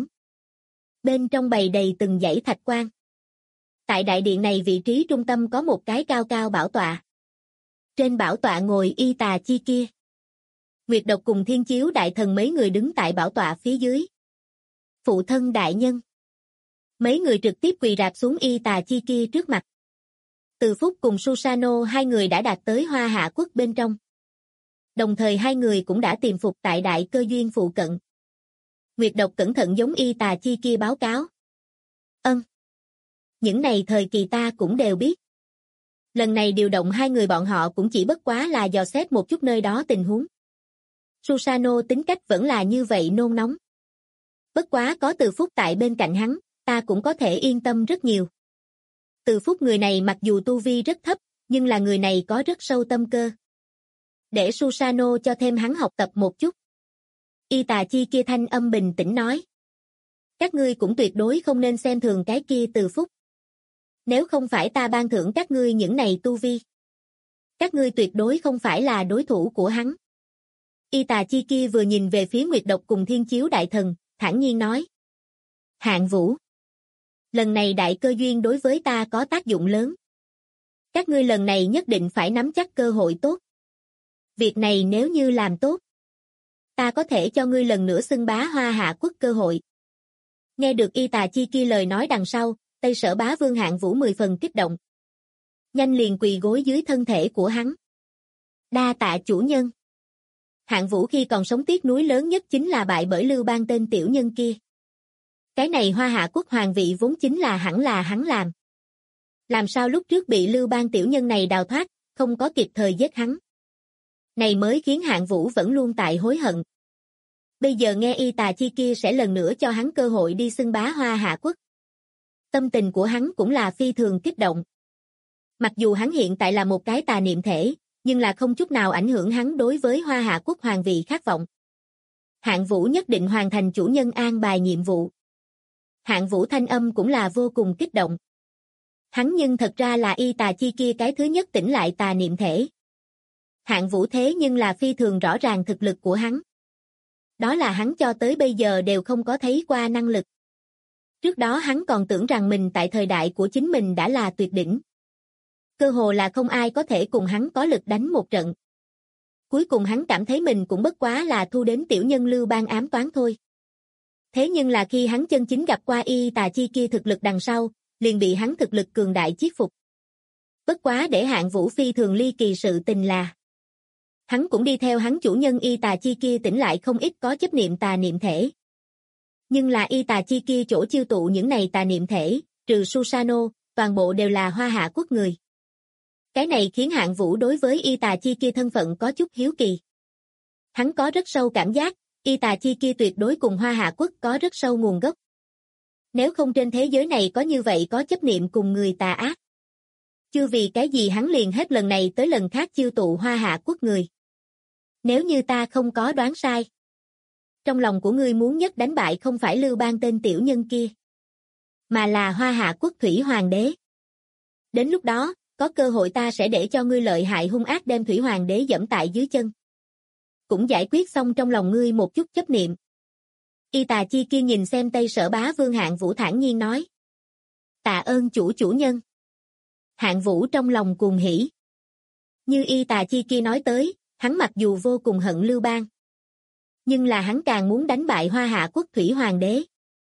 Bên trong bày đầy từng dãy thạch quan. Tại đại điện này vị trí trung tâm có một cái cao cao bảo tọa. Trên bảo tọa ngồi Y Tà Chi kia. Nguyệt Độc cùng Thiên Chiếu đại thần mấy người đứng tại bảo tọa phía dưới. Phụ thân đại nhân. Mấy người trực tiếp quỳ rạp xuống Y Tà Chi kia trước mặt. Từ Phúc cùng Susano hai người đã đạt tới Hoa Hạ quốc bên trong. Đồng thời hai người cũng đã tìm phục tại đại cơ duyên phụ cận. Nguyệt Độc cẩn thận giống Y Tà Chi kia báo cáo. Những này thời kỳ ta cũng đều biết. Lần này điều động hai người bọn họ cũng chỉ bất quá là dò xét một chút nơi đó tình huống. Susano tính cách vẫn là như vậy nôn nóng. Bất quá có Từ Phúc tại bên cạnh hắn, ta cũng có thể yên tâm rất nhiều. Từ Phúc người này mặc dù tu vi rất thấp, nhưng là người này có rất sâu tâm cơ. Để Susano cho thêm hắn học tập một chút. Y Tà Chi kia thanh âm bình tĩnh nói. Các ngươi cũng tuyệt đối không nên xem thường cái kia Từ Phúc. Nếu không phải ta ban thưởng các ngươi những này tu vi. Các ngươi tuyệt đối không phải là đối thủ của hắn. Y Tà Chi kia vừa nhìn về phía Nguyệt Độc cùng Thiên Chiếu đại thần, thản nhiên nói. Hạng Vũ. Lần này đại cơ duyên đối với ta có tác dụng lớn. Các ngươi lần này nhất định phải nắm chắc cơ hội tốt. Việc này nếu như làm tốt, ta có thể cho ngươi lần nữa xưng bá Hoa Hạ quốc cơ hội. Nghe được Y Tà Chi kia lời nói đằng sau, Tây Sở Bá Vương Hạng Vũ 10 phần kích động. Nhanh liền quỳ gối dưới thân thể của hắn. Đa tạ chủ nhân. Hạng Vũ khi còn sống tiếc nuối lớn nhất chính là bại bởi Lưu Bang tên tiểu nhân kia. Cái này Hoa Hạ quốc hoàng vị vốn chính là hẳn là hắn làm. Làm sao lúc trước bị Lưu Bang tiểu nhân này đào thoát, không có kịp thời giết hắn. Này mới khiến Hạng Vũ vẫn luôn tại hối hận. Bây giờ nghe y tà chi kia sẽ lần nữa cho hắn cơ hội đi xưng bá Hoa Hạ quốc. Tâm tình của hắn cũng là phi thường kích động. Mặc dù hắn hiện tại là một cái tà niệm thể, nhưng là không chút nào ảnh hưởng hắn đối với Hoa Hạ quốc hoàng vị khát vọng. Hạng Vũ nhất định hoàn thành chủ nhân an bài nhiệm vụ. Hạng Vũ thanh âm cũng là vô cùng kích động. Hắn nhưng thật ra là y tà chi kia cái thứ nhất tỉnh lại tà niệm thể. Hạng Vũ thế nhưng là phi thường rõ ràng thực lực của hắn. Đó là hắn cho tới bây giờ đều không có thấy qua năng lực. Trước đó hắn còn tưởng rằng mình tại thời đại của chính mình đã là tuyệt đỉnh. Cơ hồ là không ai có thể cùng hắn có lực đánh một trận. Cuối cùng hắn cảm thấy mình cũng bất quá là thu đến tiểu nhân Lưu Bang ám toán thôi. Thế nhưng là khi hắn chân chính gặp qua y tà chi kia thực lực đằng sau, liền bị hắn thực lực cường đại chiết phục. Bất quá để Hạng Vũ phi thường ly kỳ sự tình là hắn cũng đi theo hắn chủ nhân y tà chi kia tỉnh lại không ít có chấp niệm tà niệm thể. Nhưng là y tà chi kia chỗ chiêu tụ những này tà niệm thể, trừ Susano, toàn bộ đều là Hoa Hạ quốc người. Cái này khiến Hạng Vũ đối với y tà chi kia thân phận có chút hiếu kỳ. Hắn có rất sâu cảm giác, y tà chi kia tuyệt đối cùng Hoa Hạ quốc có rất sâu nguồn gốc. Nếu không trên thế giới này có như vậy có chấp niệm cùng người tà ác. Chưa vì cái gì hắn liền hết lần này tới lần khác chiêu tụ Hoa Hạ quốc người. Nếu như ta không có đoán sai. Trong lòng của ngươi muốn nhất đánh bại không phải Lưu Bang tên tiểu nhân kia. Mà là Hoa Hạ quốc Thủy Hoàng đế. Đến lúc đó, có cơ hội ta sẽ để cho ngươi lợi hại hung ác đem Thủy Hoàng đế dẫm tại dưới chân. Cũng giải quyết xong trong lòng ngươi một chút chấp niệm. Y tà chi kia nhìn xem Tây Sở Bá Vương Hạng Vũ thản nhiên nói. Tạ ơn chủ nhân. Hạng Vũ trong lòng cuồng hỉ. Như y tà chi kia nói tới, hắn mặc dù vô cùng hận Lưu Bang. Nhưng là hắn càng muốn đánh bại Hoa Hạ quốc Thủy Hoàng đế.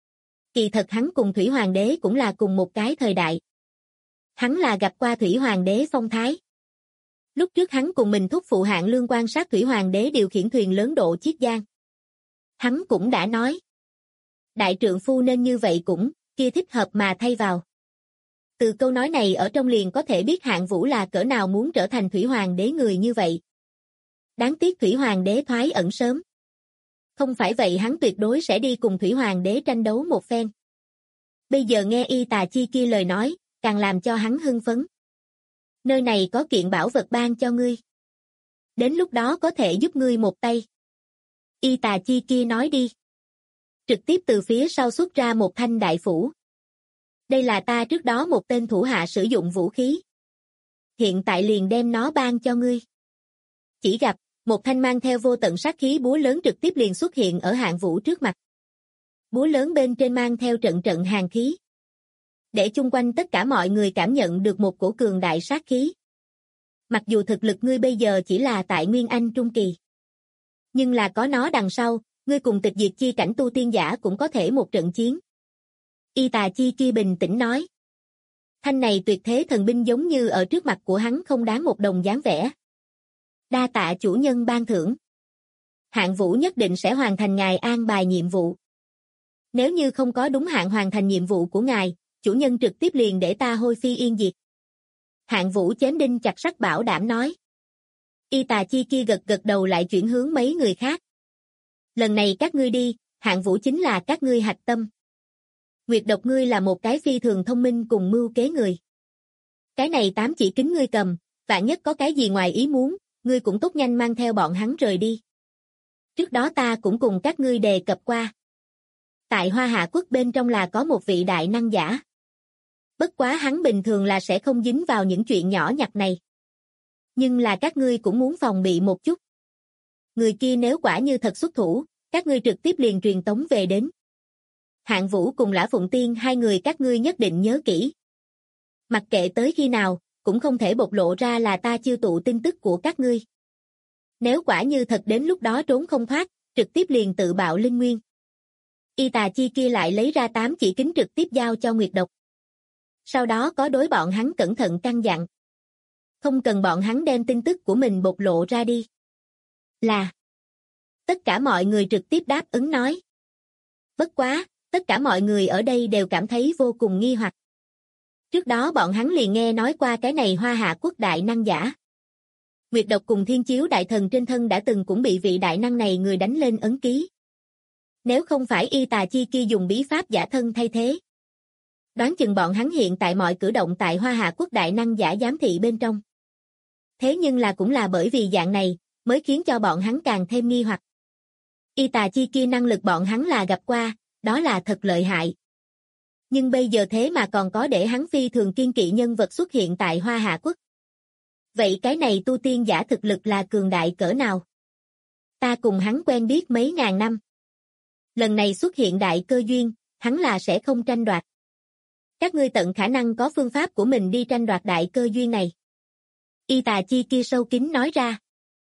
Kỳ thật hắn cùng Thủy Hoàng đế cũng là cùng một cái thời đại. Hắn là gặp qua Thủy Hoàng đế phong thái. Lúc trước hắn cùng mình thúc phụ Hạng Lương quan sát Thủy Hoàng đế điều khiển thuyền lớn độ Chiết Giang. Hắn cũng đã nói. Đại trượng phu nên như vậy cũng, kia thích hợp mà thay vào. Từ câu nói này ở trong liền có thể biết Hạng Vũ là cỡ nào muốn trở thành Thủy Hoàng đế người như vậy. Đáng tiếc Thủy Hoàng đế thoái ẩn sớm. Không phải vậy hắn tuyệt đối sẽ đi cùng Thủy Hoàng đế tranh đấu một phen. Bây giờ nghe y tà chi kia lời nói, càng làm cho hắn hưng phấn. Nơi này có kiện bảo vật ban cho ngươi. Đến lúc đó có thể giúp ngươi một tay. Y tà chi kia nói đi. Trực tiếp từ phía sau xuất ra một thanh đại phủ. Đây là ta trước đó một tên thủ hạ sử dụng vũ khí. Hiện tại liền đem nó ban cho ngươi. Chỉ gặp, một thanh mang theo vô tận sát khí búa lớn trực tiếp liền xuất hiện ở Hạng Vũ trước mặt. Búa lớn bên trên mang theo trận trận hàn khí. Để chung quanh tất cả mọi người cảm nhận được một cổ cường đại sát khí. Mặc dù thực lực ngươi bây giờ chỉ là tại Nguyên Anh Trung Kỳ. Nhưng là có nó đằng sau, ngươi cùng tịch diệt chi cảnh tu tiên giả cũng có thể một trận chiến. Y tà chi kia bình tĩnh nói. Thanh này tuyệt thế thần binh giống như ở trước mặt của hắn không đáng một đồng dáng vẻ. Đa tạ chủ nhân ban thưởng. Hạng Vũ nhất định sẽ hoàn thành ngài an bài nhiệm vụ. Nếu như không có đúng hạn hoàn thành nhiệm vụ của ngài, chủ nhân trực tiếp liền để ta hôi phi yên diệt. Hạng Vũ chém đinh chặt sắt bảo đảm nói. Y tà chi kia gật gật đầu lại chuyển hướng mấy người khác. Lần này các ngươi đi, Hạng Vũ chính là các ngươi hạch tâm. Nguyệt độc ngươi là một cái phi thường thông minh cùng mưu kế người. Cái này 8 chỉ kính ngươi cầm, vạn nhất có cái gì ngoài ý muốn, ngươi cũng tốt nhanh mang theo bọn hắn rời đi. Trước đó ta cũng cùng các ngươi đề cập qua. Tại Hoa Hạ quốc bên trong là có một vị đại năng giả. Bất quá hắn bình thường là sẽ không dính vào những chuyện nhỏ nhặt này. Nhưng là các ngươi cũng muốn phòng bị một chút. Người kia nếu quả như thật xuất thủ, các ngươi trực tiếp liền truyền tống về đến. Hạng Vũ cùng Lã Phụng Tiên hai người các ngươi nhất định nhớ kỹ. Mặc kệ tới khi nào, cũng không thể bộc lộ ra là ta chiêu tụ tin tức của các ngươi. Nếu quả như thật đến lúc đó trốn không thoát, trực tiếp liền tự bạo linh nguyên. Y tà chi kia lại lấy ra 8 chỉ kính trực tiếp giao cho Nguyệt độc. Sau đó có đối bọn hắn cẩn thận căn dặn. Không cần bọn hắn đem tin tức của mình bộc lộ ra đi. Là. Tất cả mọi người trực tiếp đáp ứng nói. Bất quá, tất cả mọi người ở đây đều cảm thấy vô cùng nghi hoặc. Trước đó bọn hắn liền nghe nói qua cái này Hoa Hạ quốc đại năng giả. Nguyệt độc cùng Thiên Chiếu đại thần trên thân đã từng cũng bị vị đại năng này người đánh lên ấn ký. Nếu không phải Y Tà Chi kia dùng bí pháp giả thân thay thế, đoán chừng bọn hắn hiện tại mọi cử động tại Hoa Hạ Quốc đại năng giả giám thị bên trong. Thế nhưng là cũng là bởi vì dạng này, mới khiến cho bọn hắn càng thêm nghi hoặc. Y Tà Chi kia năng lực bọn hắn là gặp qua, đó là thật lợi hại. Nhưng bây giờ thế mà còn có để hắn phi thường kiên kỵ nhân vật xuất hiện tại Hoa Hạ Quốc. Vậy cái này tu tiên giả thực lực là cường đại cỡ nào? Ta cùng hắn quen biết mấy ngàn năm. Lần này xuất hiện đại cơ duyên, hắn là sẽ không tranh đoạt. Các ngươi tận khả năng có phương pháp của mình đi tranh đoạt đại cơ duyên này. Y Tà Chi kia sâu kín nói ra.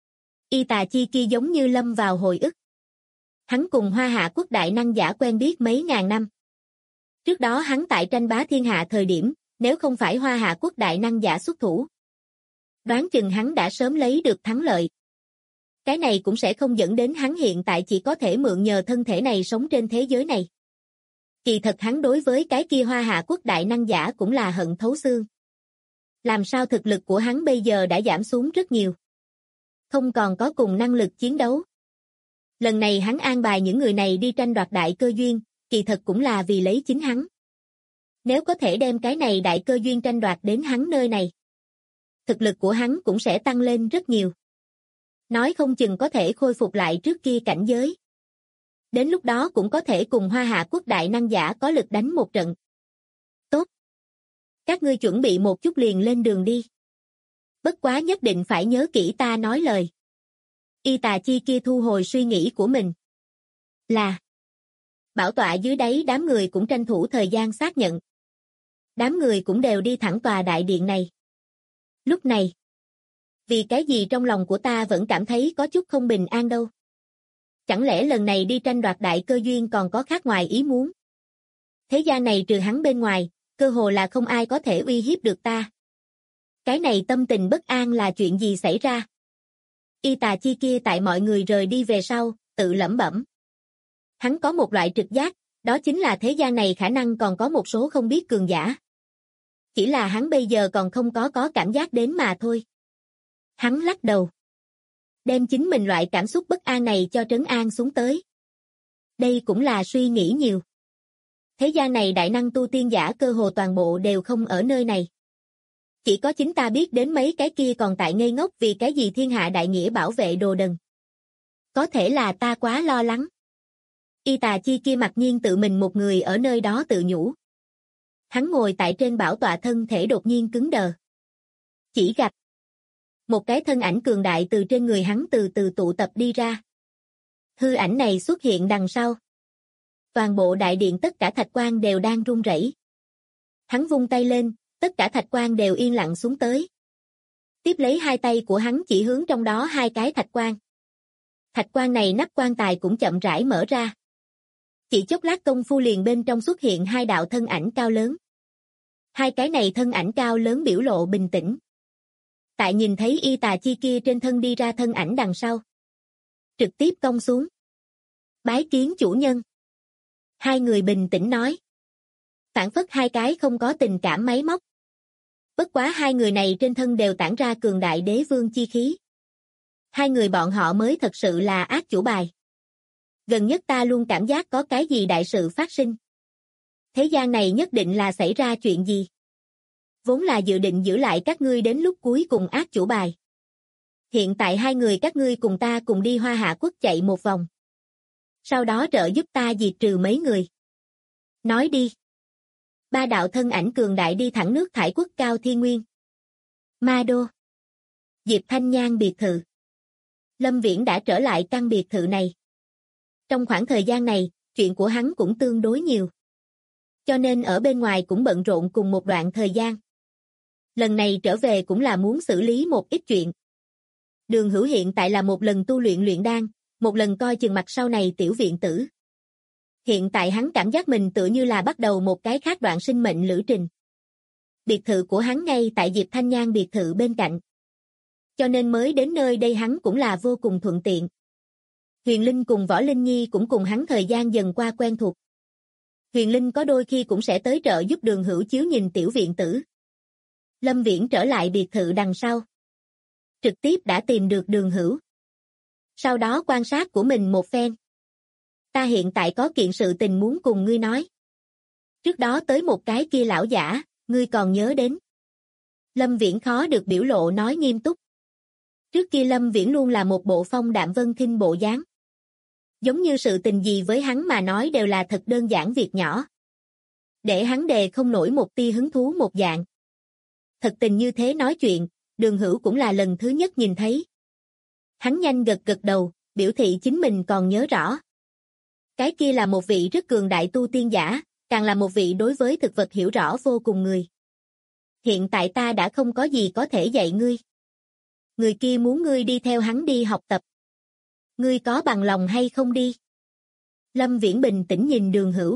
Y Tà Chi kia giống như lâm vào hồi ức. Hắn cùng Hoa Hạ Quốc đại năng giả quen biết mấy ngàn năm. Trước đó hắn tại tranh bá thiên hạ thời điểm, nếu không phải Hoa Hạ Quốc đại năng giả xuất thủ, đoán chừng hắn đã sớm lấy được thắng lợi. Cái này cũng sẽ không dẫn đến hắn hiện tại chỉ có thể mượn nhờ thân thể này sống trên thế giới này. Kỳ thật hắn đối với cái kia Hoa Hạ Quốc đại năng giả cũng là hận thấu xương. Làm sao thực lực của hắn bây giờ đã giảm xuống rất nhiều. Không còn có cùng năng lực chiến đấu. Lần này hắn an bài những người này đi tranh đoạt đại cơ duyên, kỳ thật cũng là vì lấy chính hắn. Nếu có thể đem cái này đại cơ duyên tranh đoạt đến hắn nơi này, thực lực của hắn cũng sẽ tăng lên rất nhiều. Nói không chừng có thể khôi phục lại trước kia cảnh giới. Đến lúc đó cũng có thể cùng Hoa Hạ Quốc đại năng giả có lực đánh một trận. Tốt. Các ngươi chuẩn bị một chút liền lên đường đi. Bất quá nhất định phải nhớ kỹ ta nói lời. Y Tà Chi kia thu hồi suy nghĩ của mình. Là. Bảo tọa dưới đáy đám người cũng tranh thủ thời gian xác nhận. Đám người cũng đều đi thẳng tòa đại điện này. Lúc này, vì cái gì trong lòng của ta vẫn cảm thấy có chút không bình an đâu. Chẳng lẽ lần này đi tranh đoạt đại cơ duyên còn có khác ngoài ý muốn? Thế gian này trừ hắn bên ngoài, cơ hồ là không ai có thể uy hiếp được ta. Cái này tâm tình bất an là chuyện gì xảy ra? Y Tà Chi kia tại mọi người rời đi về sau, tự lẩm bẩm. Hắn có một loại trực giác, đó chính là thế gian này khả năng còn có một số không biết cường giả. Chỉ là hắn bây giờ còn không có cảm giác đến mà thôi. Hắn lắc đầu. Đem chính mình loại cảm xúc bất an này cho trấn an xuống tới. Đây cũng là suy nghĩ nhiều. Thế gian này đại năng tu tiên giả cơ hồ toàn bộ đều không ở nơi này. Chỉ có chính ta biết đến mấy cái kia còn tại ngây ngốc vì cái gì thiên hạ đại nghĩa bảo vệ đồ đần. Có thể là ta quá lo lắng. Y Tà Chi kia mặc nhiên tự mình một người ở nơi đó tự nhủ. Hắn ngồi tại trên bảo tọa thân thể đột nhiên cứng đờ. Chỉ gặp một cái thân ảnh cường đại từ trên người hắn từ từ tụ tập đi ra. Hư ảnh này xuất hiện đằng sau. Toàn bộ đại điện tất cả thạch quan đều đang run rẩy. Hắn vung tay lên, tất cả thạch quan đều yên lặng xuống tới. Tiếp lấy hai tay của hắn chỉ hướng trong đó hai cái thạch quan. Thạch quan này nắp quan tài cũng chậm rãi mở ra. Chỉ chốc lát công phu liền bên trong xuất hiện hai đạo thân ảnh cao lớn. Hai cái này thân ảnh cao lớn biểu lộ bình tĩnh. Tại nhìn thấy Y Tà Chi kia trên thân đi ra thân ảnh đằng sau. Trực tiếp cong xuống. Bái kiến chủ nhân. Hai người bình tĩnh nói. Phản phất hai cái không có tình cảm máy móc. Bất quá hai người này trên thân đều tản ra cường đại đế vương chi khí. Hai người bọn họ mới thật sự là ác chủ bài. Gần nhất ta luôn cảm giác có cái gì đại sự phát sinh. Thế gian này nhất định là xảy ra chuyện gì. Vốn là dự định giữ lại các ngươi đến lúc cuối cùng ác chủ bài. Hiện tại hai người các ngươi cùng ta cùng đi Hoa Hạ Quốc chạy một vòng. Sau đó trợ giúp ta diệt trừ mấy người. Nói đi. Ba đạo thân ảnh cường đại đi thẳng nước thải quốc Cao Thiên Nguyên. Ma Đô. Diệp Thanh Nhan biệt thự. Lâm Viễn đã trở lại căn biệt thự này. Trong khoảng thời gian này, chuyện của hắn cũng tương đối nhiều. Cho nên ở bên ngoài cũng bận rộn cùng một đoạn thời gian. Lần này trở về cũng là muốn xử lý một ít chuyện. Đường Hữu hiện tại là một lần tu luyện luyện đan, một lần coi chừng mặt sau này tiểu viện tử. Hiện tại hắn cảm giác mình tựa như là bắt đầu một cái khác đoạn sinh mệnh lữ trình. Biệt thự của hắn ngay tại Diệp Thanh Nhan biệt thự bên cạnh. Cho nên mới đến nơi đây hắn cũng là vô cùng thuận tiện. Huyền Linh cùng Võ Linh Nhi cũng cùng hắn thời gian dần qua quen thuộc. Huyền Linh có đôi khi cũng sẽ tới trợ giúp Đường Hữu chiếu nhìn tiểu viện tử. Lâm Viễn trở lại biệt thự đằng sau. Trực tiếp đã tìm được Đường Hữu. Sau đó quan sát của mình một phen. Ta hiện tại có kiện sự tình muốn cùng ngươi nói. Trước đó tới một cái kia lão giả, ngươi còn nhớ đến. Lâm Viễn khó được biểu lộ nói nghiêm túc. Trước kia Lâm Viễn luôn là một bộ phong đạm vân khinh bộ dáng. Giống như sự tình gì với hắn mà nói đều là thật đơn giản việc nhỏ. Để hắn đề không nổi một tia hứng thú một dạng. Thật tình như thế nói chuyện, Đường Hữu cũng là lần thứ nhất nhìn thấy. Hắn nhanh gật gật đầu, biểu thị chính mình còn nhớ rõ. Cái kia là một vị rất cường đại tu tiên giả, càng là một vị đối với thực vật hiểu rõ vô cùng người. Hiện tại ta đã không có gì có thể dạy ngươi. Người kia muốn ngươi đi theo hắn đi học tập. Ngươi có bằng lòng hay không đi? Lâm Viễn bình tĩnh nhìn Đường Hữu.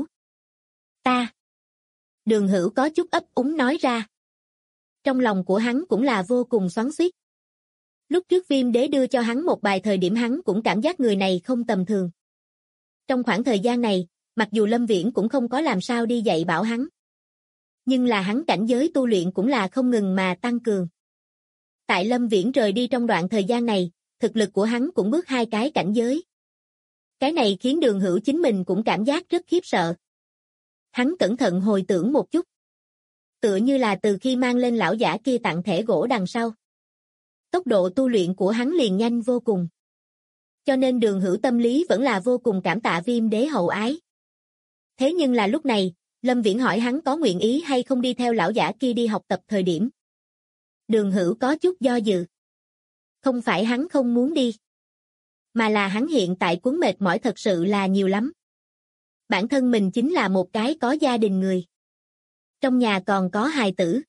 Ta. Đường Hữu có chút ấp úng nói ra. Trong lòng của hắn cũng là vô cùng xoắn xuýt. Lúc trước Viêm Đế đưa cho hắn một bài thời điểm hắn cũng cảm giác người này không tầm thường. Trong khoảng thời gian này, mặc dù Lâm Viễn cũng không có làm sao đi dạy bảo hắn. Nhưng là hắn cảnh giới tu luyện cũng là không ngừng mà tăng cường. Tại Lâm Viễn rời đi trong đoạn thời gian này, thực lực của hắn cũng bước 2 cái cảnh giới. Cái này khiến Đường Hữu chính mình cũng cảm giác rất khiếp sợ. Hắn cẩn thận hồi tưởng một chút. Tựa như là từ khi mang lên lão giả kia tặng thẻ gỗ đằng sau. Tốc độ tu luyện của hắn liền nhanh vô cùng. Cho nên Đường Hữu tâm lý vẫn là vô cùng cảm tạ Viêm Đế hậu ái. Thế nhưng là lúc này, Lâm Viễn hỏi hắn có nguyện ý hay không đi theo lão giả kia đi học tập thời điểm. Đường Hữu có chút do dự. Không phải hắn không muốn đi, mà là hắn hiện tại cuốn mệt mỏi thật sự là nhiều lắm. Bản thân mình chính là một cái có gia đình người. Trong nhà còn có hài tử.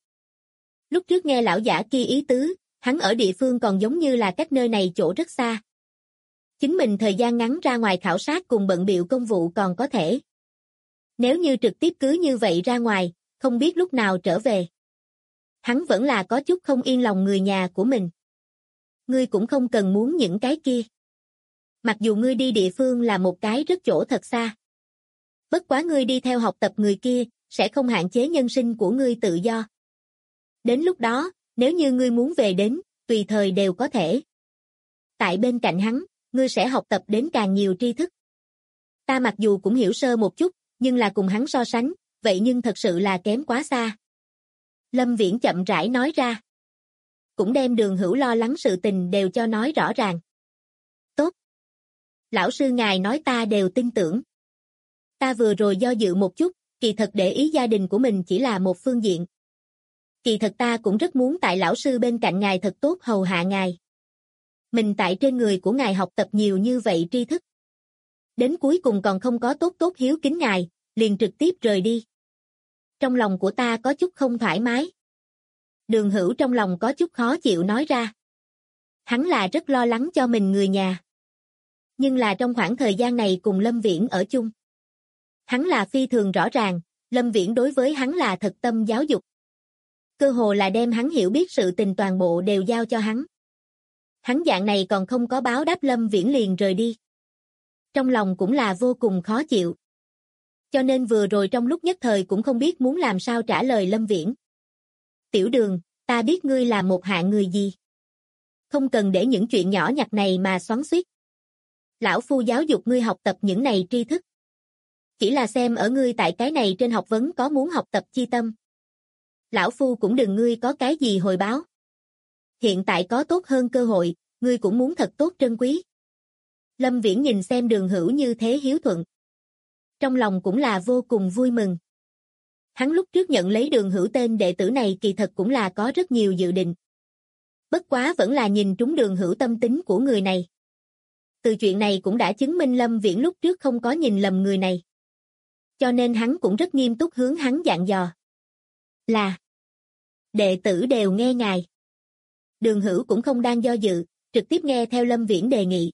Lúc trước nghe lão giả kia ý tứ, hắn ở địa phương còn giống như là cách nơi này chỗ rất xa. Chính mình thời gian ngắn ra ngoài khảo sát cùng bận bịu công vụ còn có thể. Nếu như trực tiếp cứ như vậy ra ngoài, không biết lúc nào trở về. Hắn vẫn là có chút không yên lòng người nhà của mình. Ngươi cũng không cần muốn những cái kia. Mặc dù ngươi đi địa phương là một cái rất chỗ thật xa. Bất quá ngươi đi theo học tập người kia, sẽ không hạn chế nhân sinh của ngươi tự do. Đến lúc đó, nếu như ngươi muốn về đến, tùy thời đều có thể. Tại bên cạnh hắn, ngươi sẽ học tập đến càng nhiều tri thức. Ta mặc dù cũng hiểu sơ một chút, nhưng là cùng hắn so sánh, vậy nhưng thật sự là kém quá xa. Lâm Viễn chậm rãi nói ra. Cũng đem Đường Hữu lo lắng sự tình đều cho nói rõ ràng. Tốt. Lão sư ngài nói ta đều tin tưởng. Ta vừa rồi do dự một chút, kỳ thật để ý gia đình của mình chỉ là một phương diện. Kỳ thật ta cũng rất muốn tại lão sư bên cạnh ngài thật tốt hầu hạ ngài. Mình tại trên người của ngài học tập nhiều như vậy tri thức. Đến cuối cùng còn không có tốt hiếu kính ngài, liền trực tiếp rời đi. Trong lòng của ta có chút không thoải mái. Đường Hữu trong lòng có chút khó chịu nói ra. Hắn là rất lo lắng cho mình người nhà. Nhưng là trong khoảng thời gian này cùng Lâm Viễn ở chung. Hắn là phi thường rõ ràng, Lâm Viễn đối với hắn là thật tâm giáo dục. Cơ hồ là đem hắn hiểu biết sự tình toàn bộ đều giao cho hắn. Hắn dạng này còn không có báo đáp Lâm Viễn liền rời đi. Trong lòng cũng là vô cùng khó chịu. Cho nên vừa rồi trong lúc nhất thời cũng không biết muốn làm sao trả lời Lâm Viễn. Tiểu Đường, ta biết ngươi là một hạng người gì. Không cần để những chuyện nhỏ nhặt này mà xoắn xuýt. Lão phu giáo dục ngươi học tập những này tri thức. Chỉ là xem ở ngươi tại cái này trên học vấn có muốn học tập chi tâm. Lão phu cũng đừng ngươi có cái gì hồi báo. Hiện tại có tốt hơn cơ hội, ngươi cũng muốn thật tốt trân quý. Lâm Viễn nhìn xem Đường Hữu như thế hiếu thuận. Trong lòng cũng là vô cùng vui mừng. Hắn lúc trước nhận lấy Đường Hữu tên đệ tử này kỳ thật cũng là có rất nhiều dự định. Bất quá vẫn là nhìn trúng Đường Hữu tâm tính của người này. Từ chuyện này cũng đã chứng minh Lâm Viễn lúc trước không có nhìn lầm người này. Cho nên hắn cũng rất nghiêm túc hướng hắn dặn dò. Là đệ tử đều nghe ngài. Đường Hữu cũng không đang do dự, trực tiếp nghe theo Lâm Viễn đề nghị.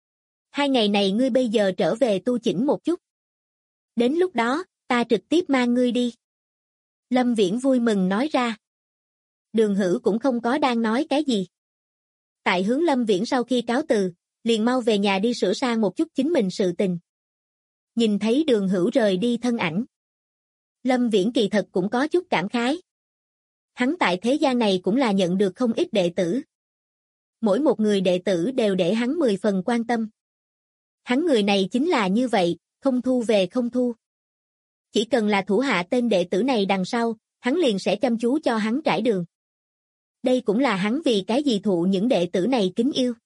2 ngày này ngươi bây giờ trở về tu chỉnh một chút. Đến lúc đó, ta trực tiếp mang ngươi đi. Lâm Viễn vui mừng nói ra. Đường Hữu cũng không có đang nói cái gì. Tại hướng Lâm Viễn sau khi cáo từ, liền mau về nhà đi sửa sang một chút chính mình sự tình. Nhìn thấy Đường Hữu rời đi thân ảnh. Lâm Viễn kỳ thật cũng có chút cảm khái. Hắn tại thế gian này cũng là nhận được không ít đệ tử. Mỗi một người đệ tử đều để hắn 10 phần quan tâm. Hắn người này chính là như vậy, không thu về không thu. Chỉ cần là thủ hạ tên đệ tử này đằng sau, hắn liền sẽ chăm chú cho hắn trải đường. Đây cũng là hắn vì cái gì thụ những đệ tử này kính yêu.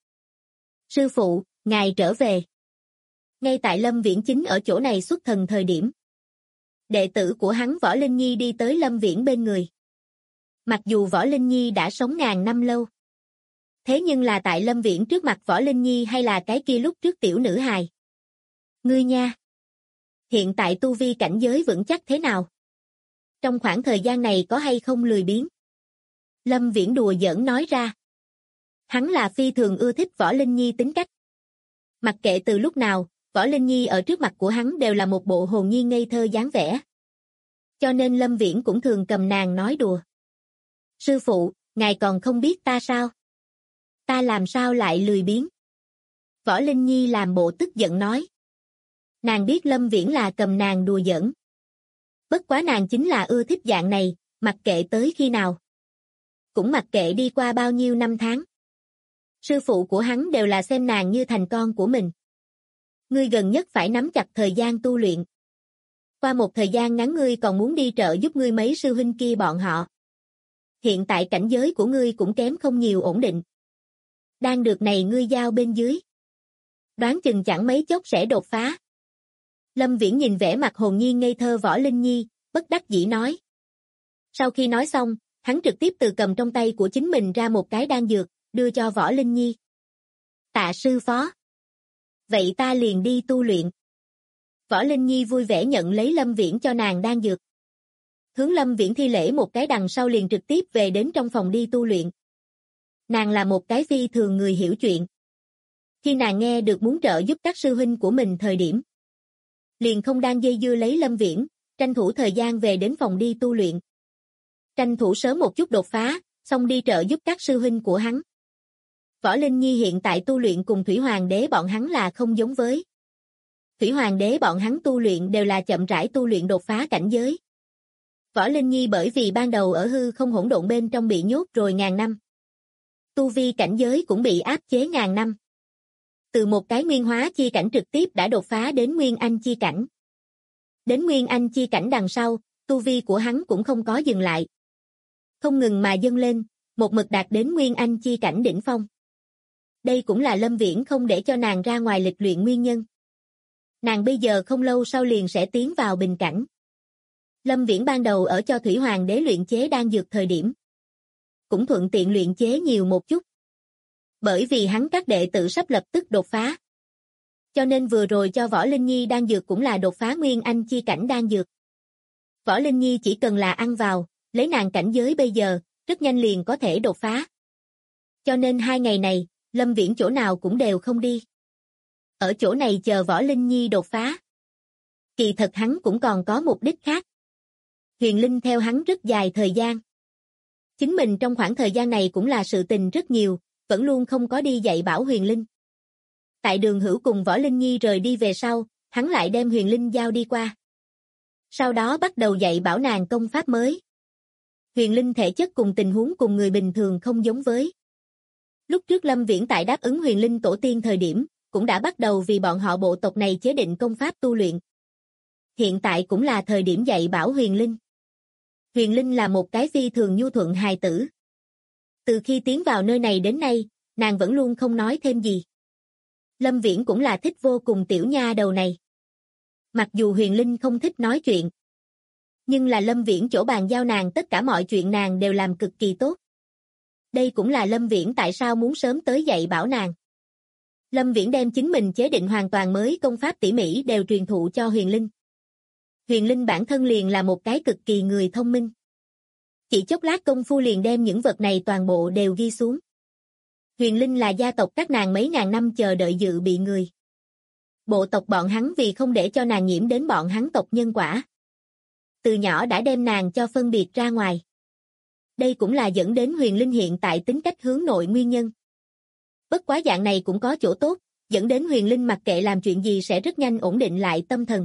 Sư phụ, ngài trở về. Ngay tại Lâm Viễn chính ở chỗ này xuất thần thời điểm. Đệ tử của hắn Võ Linh Nhi đi tới Lâm Viễn bên người. Mặc dù Võ Linh Nhi đã sống ngàn năm lâu. Thế nhưng là tại Lâm Viễn trước mặt Võ Linh Nhi hay là cái kia lúc trước tiểu nữ hài. Ngươi nha. Hiện tại tu vi cảnh giới vững chắc thế nào? Trong khoảng thời gian này có hay không lười biếng? Lâm Viễn đùa giỡn nói ra. Hắn là phi thường ưa thích Võ Linh Nhi tính cách. Mặc kệ từ lúc nào, Võ Linh Nhi ở trước mặt của hắn đều là một bộ hồn nhiên ngây thơ dáng vẻ. Cho nên Lâm Viễn cũng thường cầm nàng nói đùa. Sư phụ, ngài còn không biết ta sao? Ta làm sao lại lười biếng? Võ Linh Nhi làm bộ tức giận nói. Nàng biết Lâm Viễn là cầm nàng đùa giỡn. Bất quá nàng chính là ưa thích dạng này, mặc kệ tới khi nào. Cũng mặc kệ đi qua bao nhiêu năm tháng. Sư phụ của hắn đều là xem nàng như thành con của mình. Ngươi gần nhất phải nắm chặt thời gian tu luyện. Qua một thời gian ngắn ngươi còn muốn đi trợ giúp ngươi mấy sư huynh kia bọn họ. Hiện tại cảnh giới của ngươi cũng kém không nhiều ổn định. Đang được này ngươi giao bên dưới. Đoán chừng chẳng mấy chốc sẽ đột phá. Lâm Viễn nhìn vẻ mặt hồn nhiên ngây thơ Võ Linh Nhi, bất đắc dĩ nói. Sau khi nói xong, hắn trực tiếp từ cầm trong tay của chính mình ra một cái đan dược, đưa cho Võ Linh Nhi. Tạ sư phó. Vậy ta liền đi tu luyện. Võ Linh Nhi vui vẻ nhận lấy Lâm Viễn cho nàng đan dược. Hướng Lâm Viễn thi lễ một cái đằng sau liền trực tiếp về đến trong phòng đi tu luyện. Nàng là một cái phi thường người hiểu chuyện. Khi nàng nghe được muốn trợ giúp các sư huynh của mình thời điểm, liền không đang dây dưa lấy Lâm Viễn, tranh thủ thời gian về đến phòng đi tu luyện. Tranh thủ sớm một chút đột phá, xong đi trợ giúp các sư huynh của hắn. Võ Linh Nhi hiện tại tu luyện cùng Thủy Hoàng đế bọn hắn là không giống với. Thủy Hoàng đế bọn hắn tu luyện đều là chậm rãi tu luyện đột phá cảnh giới. Võ Linh Nhi bởi vì ban đầu ở hư không hỗn độn bên trong bị nhốt rồi ngàn năm. Tu vi cảnh giới cũng bị áp chế ngàn năm. Từ một cái nguyên hóa chi cảnh trực tiếp đã đột phá đến nguyên anh chi cảnh. Đến nguyên anh chi cảnh đằng sau, tu vi của hắn cũng không có dừng lại. Không ngừng mà dâng lên, một mực đạt đến nguyên anh chi cảnh đỉnh phong. Đây cũng là Lâm Viễn không để cho nàng ra ngoài lịch luyện nguyên nhân. Nàng bây giờ không lâu sau liền sẽ tiến vào bình cảnh. Lâm Viễn ban đầu ở cho Thủy Hoàng đế luyện chế đan dược thời điểm. Cũng thuận tiện luyện chế nhiều một chút. Bởi vì hắn các đệ tử sắp lập tức đột phá. Cho nên vừa rồi cho Võ Linh Nhi đan dược cũng là đột phá nguyên anh chi cảnh đan dược. Võ Linh Nhi chỉ cần là ăn vào, lấy nàng cảnh giới bây giờ, rất nhanh liền có thể đột phá. Cho nên 2 ngày này, Lâm Viễn chỗ nào cũng đều không đi. Ở chỗ này chờ Võ Linh Nhi đột phá. Kỳ thật hắn cũng còn có mục đích khác. Huyền Linh theo hắn rất dài thời gian. Chính mình trong khoảng thời gian này cũng là sự tình rất nhiều, vẫn luôn không có đi dạy bảo Huyền Linh. Tại Đường Hữu cùng Võ Linh Nhi rời đi về sau, hắn lại đem Huyền Linh giao đi qua. Sau đó bắt đầu dạy bảo nàng công pháp mới. Huyền Linh thể chất cùng tình huống cùng người bình thường không giống với. Lúc trước Lâm Viễn tại đáp ứng Huyền Linh tổ tiên thời điểm, cũng đã bắt đầu vì bọn họ bộ tộc này chế định công pháp tu luyện. Hiện tại cũng là thời điểm dạy bảo Huyền Linh. Huyền Linh là một cái phi thường nhu thuận hài tử. Từ khi tiến vào nơi này đến nay, nàng vẫn luôn không nói thêm gì. Lâm Viễn cũng là thích vô cùng tiểu nha đầu này. Mặc dù Huyền Linh không thích nói chuyện, nhưng là Lâm Viễn chỗ bàn giao nàng tất cả mọi chuyện nàng đều làm cực kỳ tốt. Đây cũng là Lâm Viễn tại sao muốn sớm tới dạy bảo nàng. Lâm Viễn đem chính mình chế định hoàn toàn mới công pháp tỉ mỉ đều truyền thụ cho Huyền Linh. Huyền Linh bản thân liền là một cái cực kỳ người thông minh. Chỉ chốc lát công phu liền đem những vật này toàn bộ đều ghi xuống. Huyền Linh là gia tộc các nàng mấy ngàn năm chờ đợi dự bị người. Bộ tộc bọn hắn vì không để cho nàng nhiễm đến bọn hắn tộc nhân quả. Từ nhỏ đã đem nàng cho phân biệt ra ngoài. Đây cũng là dẫn đến Huyền Linh hiện tại tính cách hướng nội nguyên nhân. Bất quá dạng này cũng có chỗ tốt, dẫn đến Huyền Linh mặc kệ làm chuyện gì sẽ rất nhanh ổn định lại tâm thần.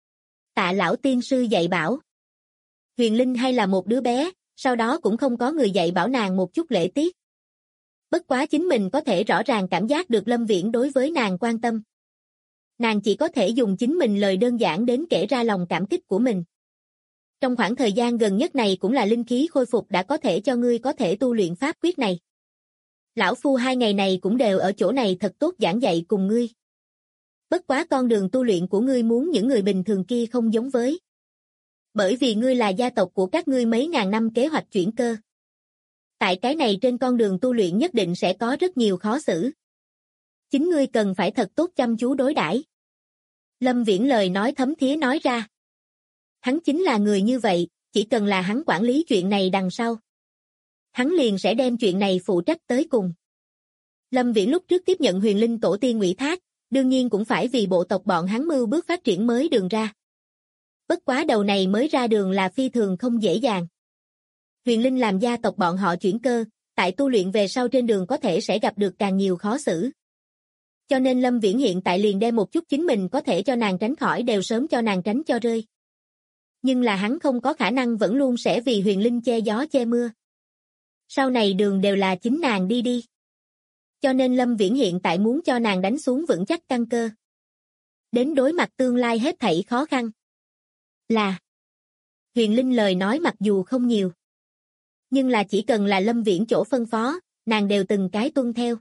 Tạ lão tiên sư dạy bảo. Huyền Linh hay là một đứa bé, sau đó cũng không có người dạy bảo nàng một chút lễ tiết. Bất quá chính mình có thể rõ ràng cảm giác được Lâm Viễn đối với nàng quan tâm. Nàng chỉ có thể dùng chính mình lời đơn giản đến kể ra lòng cảm kích của mình. Trong khoảng thời gian gần nhất này cũng là linh khí khôi phục đã có thể cho ngươi có thể tu luyện pháp quyết này. Lão Phu 2 ngày này cũng đều ở chỗ này thật tốt giảng dạy cùng ngươi. Bất quá con đường tu luyện của ngươi muốn những người bình thường kia không giống với. Bởi vì ngươi là gia tộc của các ngươi mấy ngàn năm kế hoạch chuyển cơ. Tại cái này trên con đường tu luyện nhất định sẽ có rất nhiều khó xử. Chính ngươi cần phải thật tốt chăm chú đối đãi. Lâm Viễn lời nói thấm thía nói ra. Hắn chính là người như vậy, chỉ cần là hắn quản lý chuyện này đằng sau. Hắn liền sẽ đem chuyện này phụ trách tới cùng. Lâm Viễn lúc trước tiếp nhận Huyền Linh tổ tiên ủy thác, đương nhiên cũng phải vì bộ tộc bọn hắn mưu bước phát triển mới đường ra. Bất quá đầu này mới ra đường là phi thường không dễ dàng. Huyền Linh làm gia tộc bọn họ chuyển cơ, tại tu luyện về sau trên đường có thể sẽ gặp được càng nhiều khó xử. Cho nên Lâm Viễn hiện tại liền đem một chút chính mình có thể cho nàng tránh khỏi đều sớm cho nàng tránh cho rơi. Nhưng là hắn không có khả năng vẫn luôn sẽ vì Huyền Linh che gió che mưa. Sau này đường đều là chính nàng đi. Cho nên Lâm Viễn hiện tại muốn cho nàng đánh xuống vững chắc căn cơ. Đến đối mặt tương lai hết thảy khó khăn. Là Huyền Linh lời nói mặc dù không nhiều. Nhưng là chỉ cần là Lâm Viễn chỗ phân phó, nàng đều từng cái tuân theo.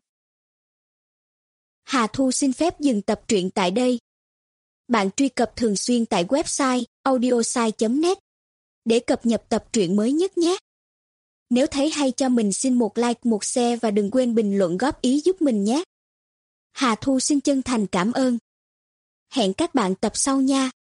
Hà Thu xin phép dừng tập truyện tại đây. Bạn truy cập thường xuyên tại website audiosai.net để cập nhật tập truyện mới nhất nhé. Nếu thấy hay cho mình xin một like, một share và đừng quên bình luận góp ý giúp mình nhé. Hà Thu xin chân thành cảm ơn. Hẹn các bạn tập sau nha.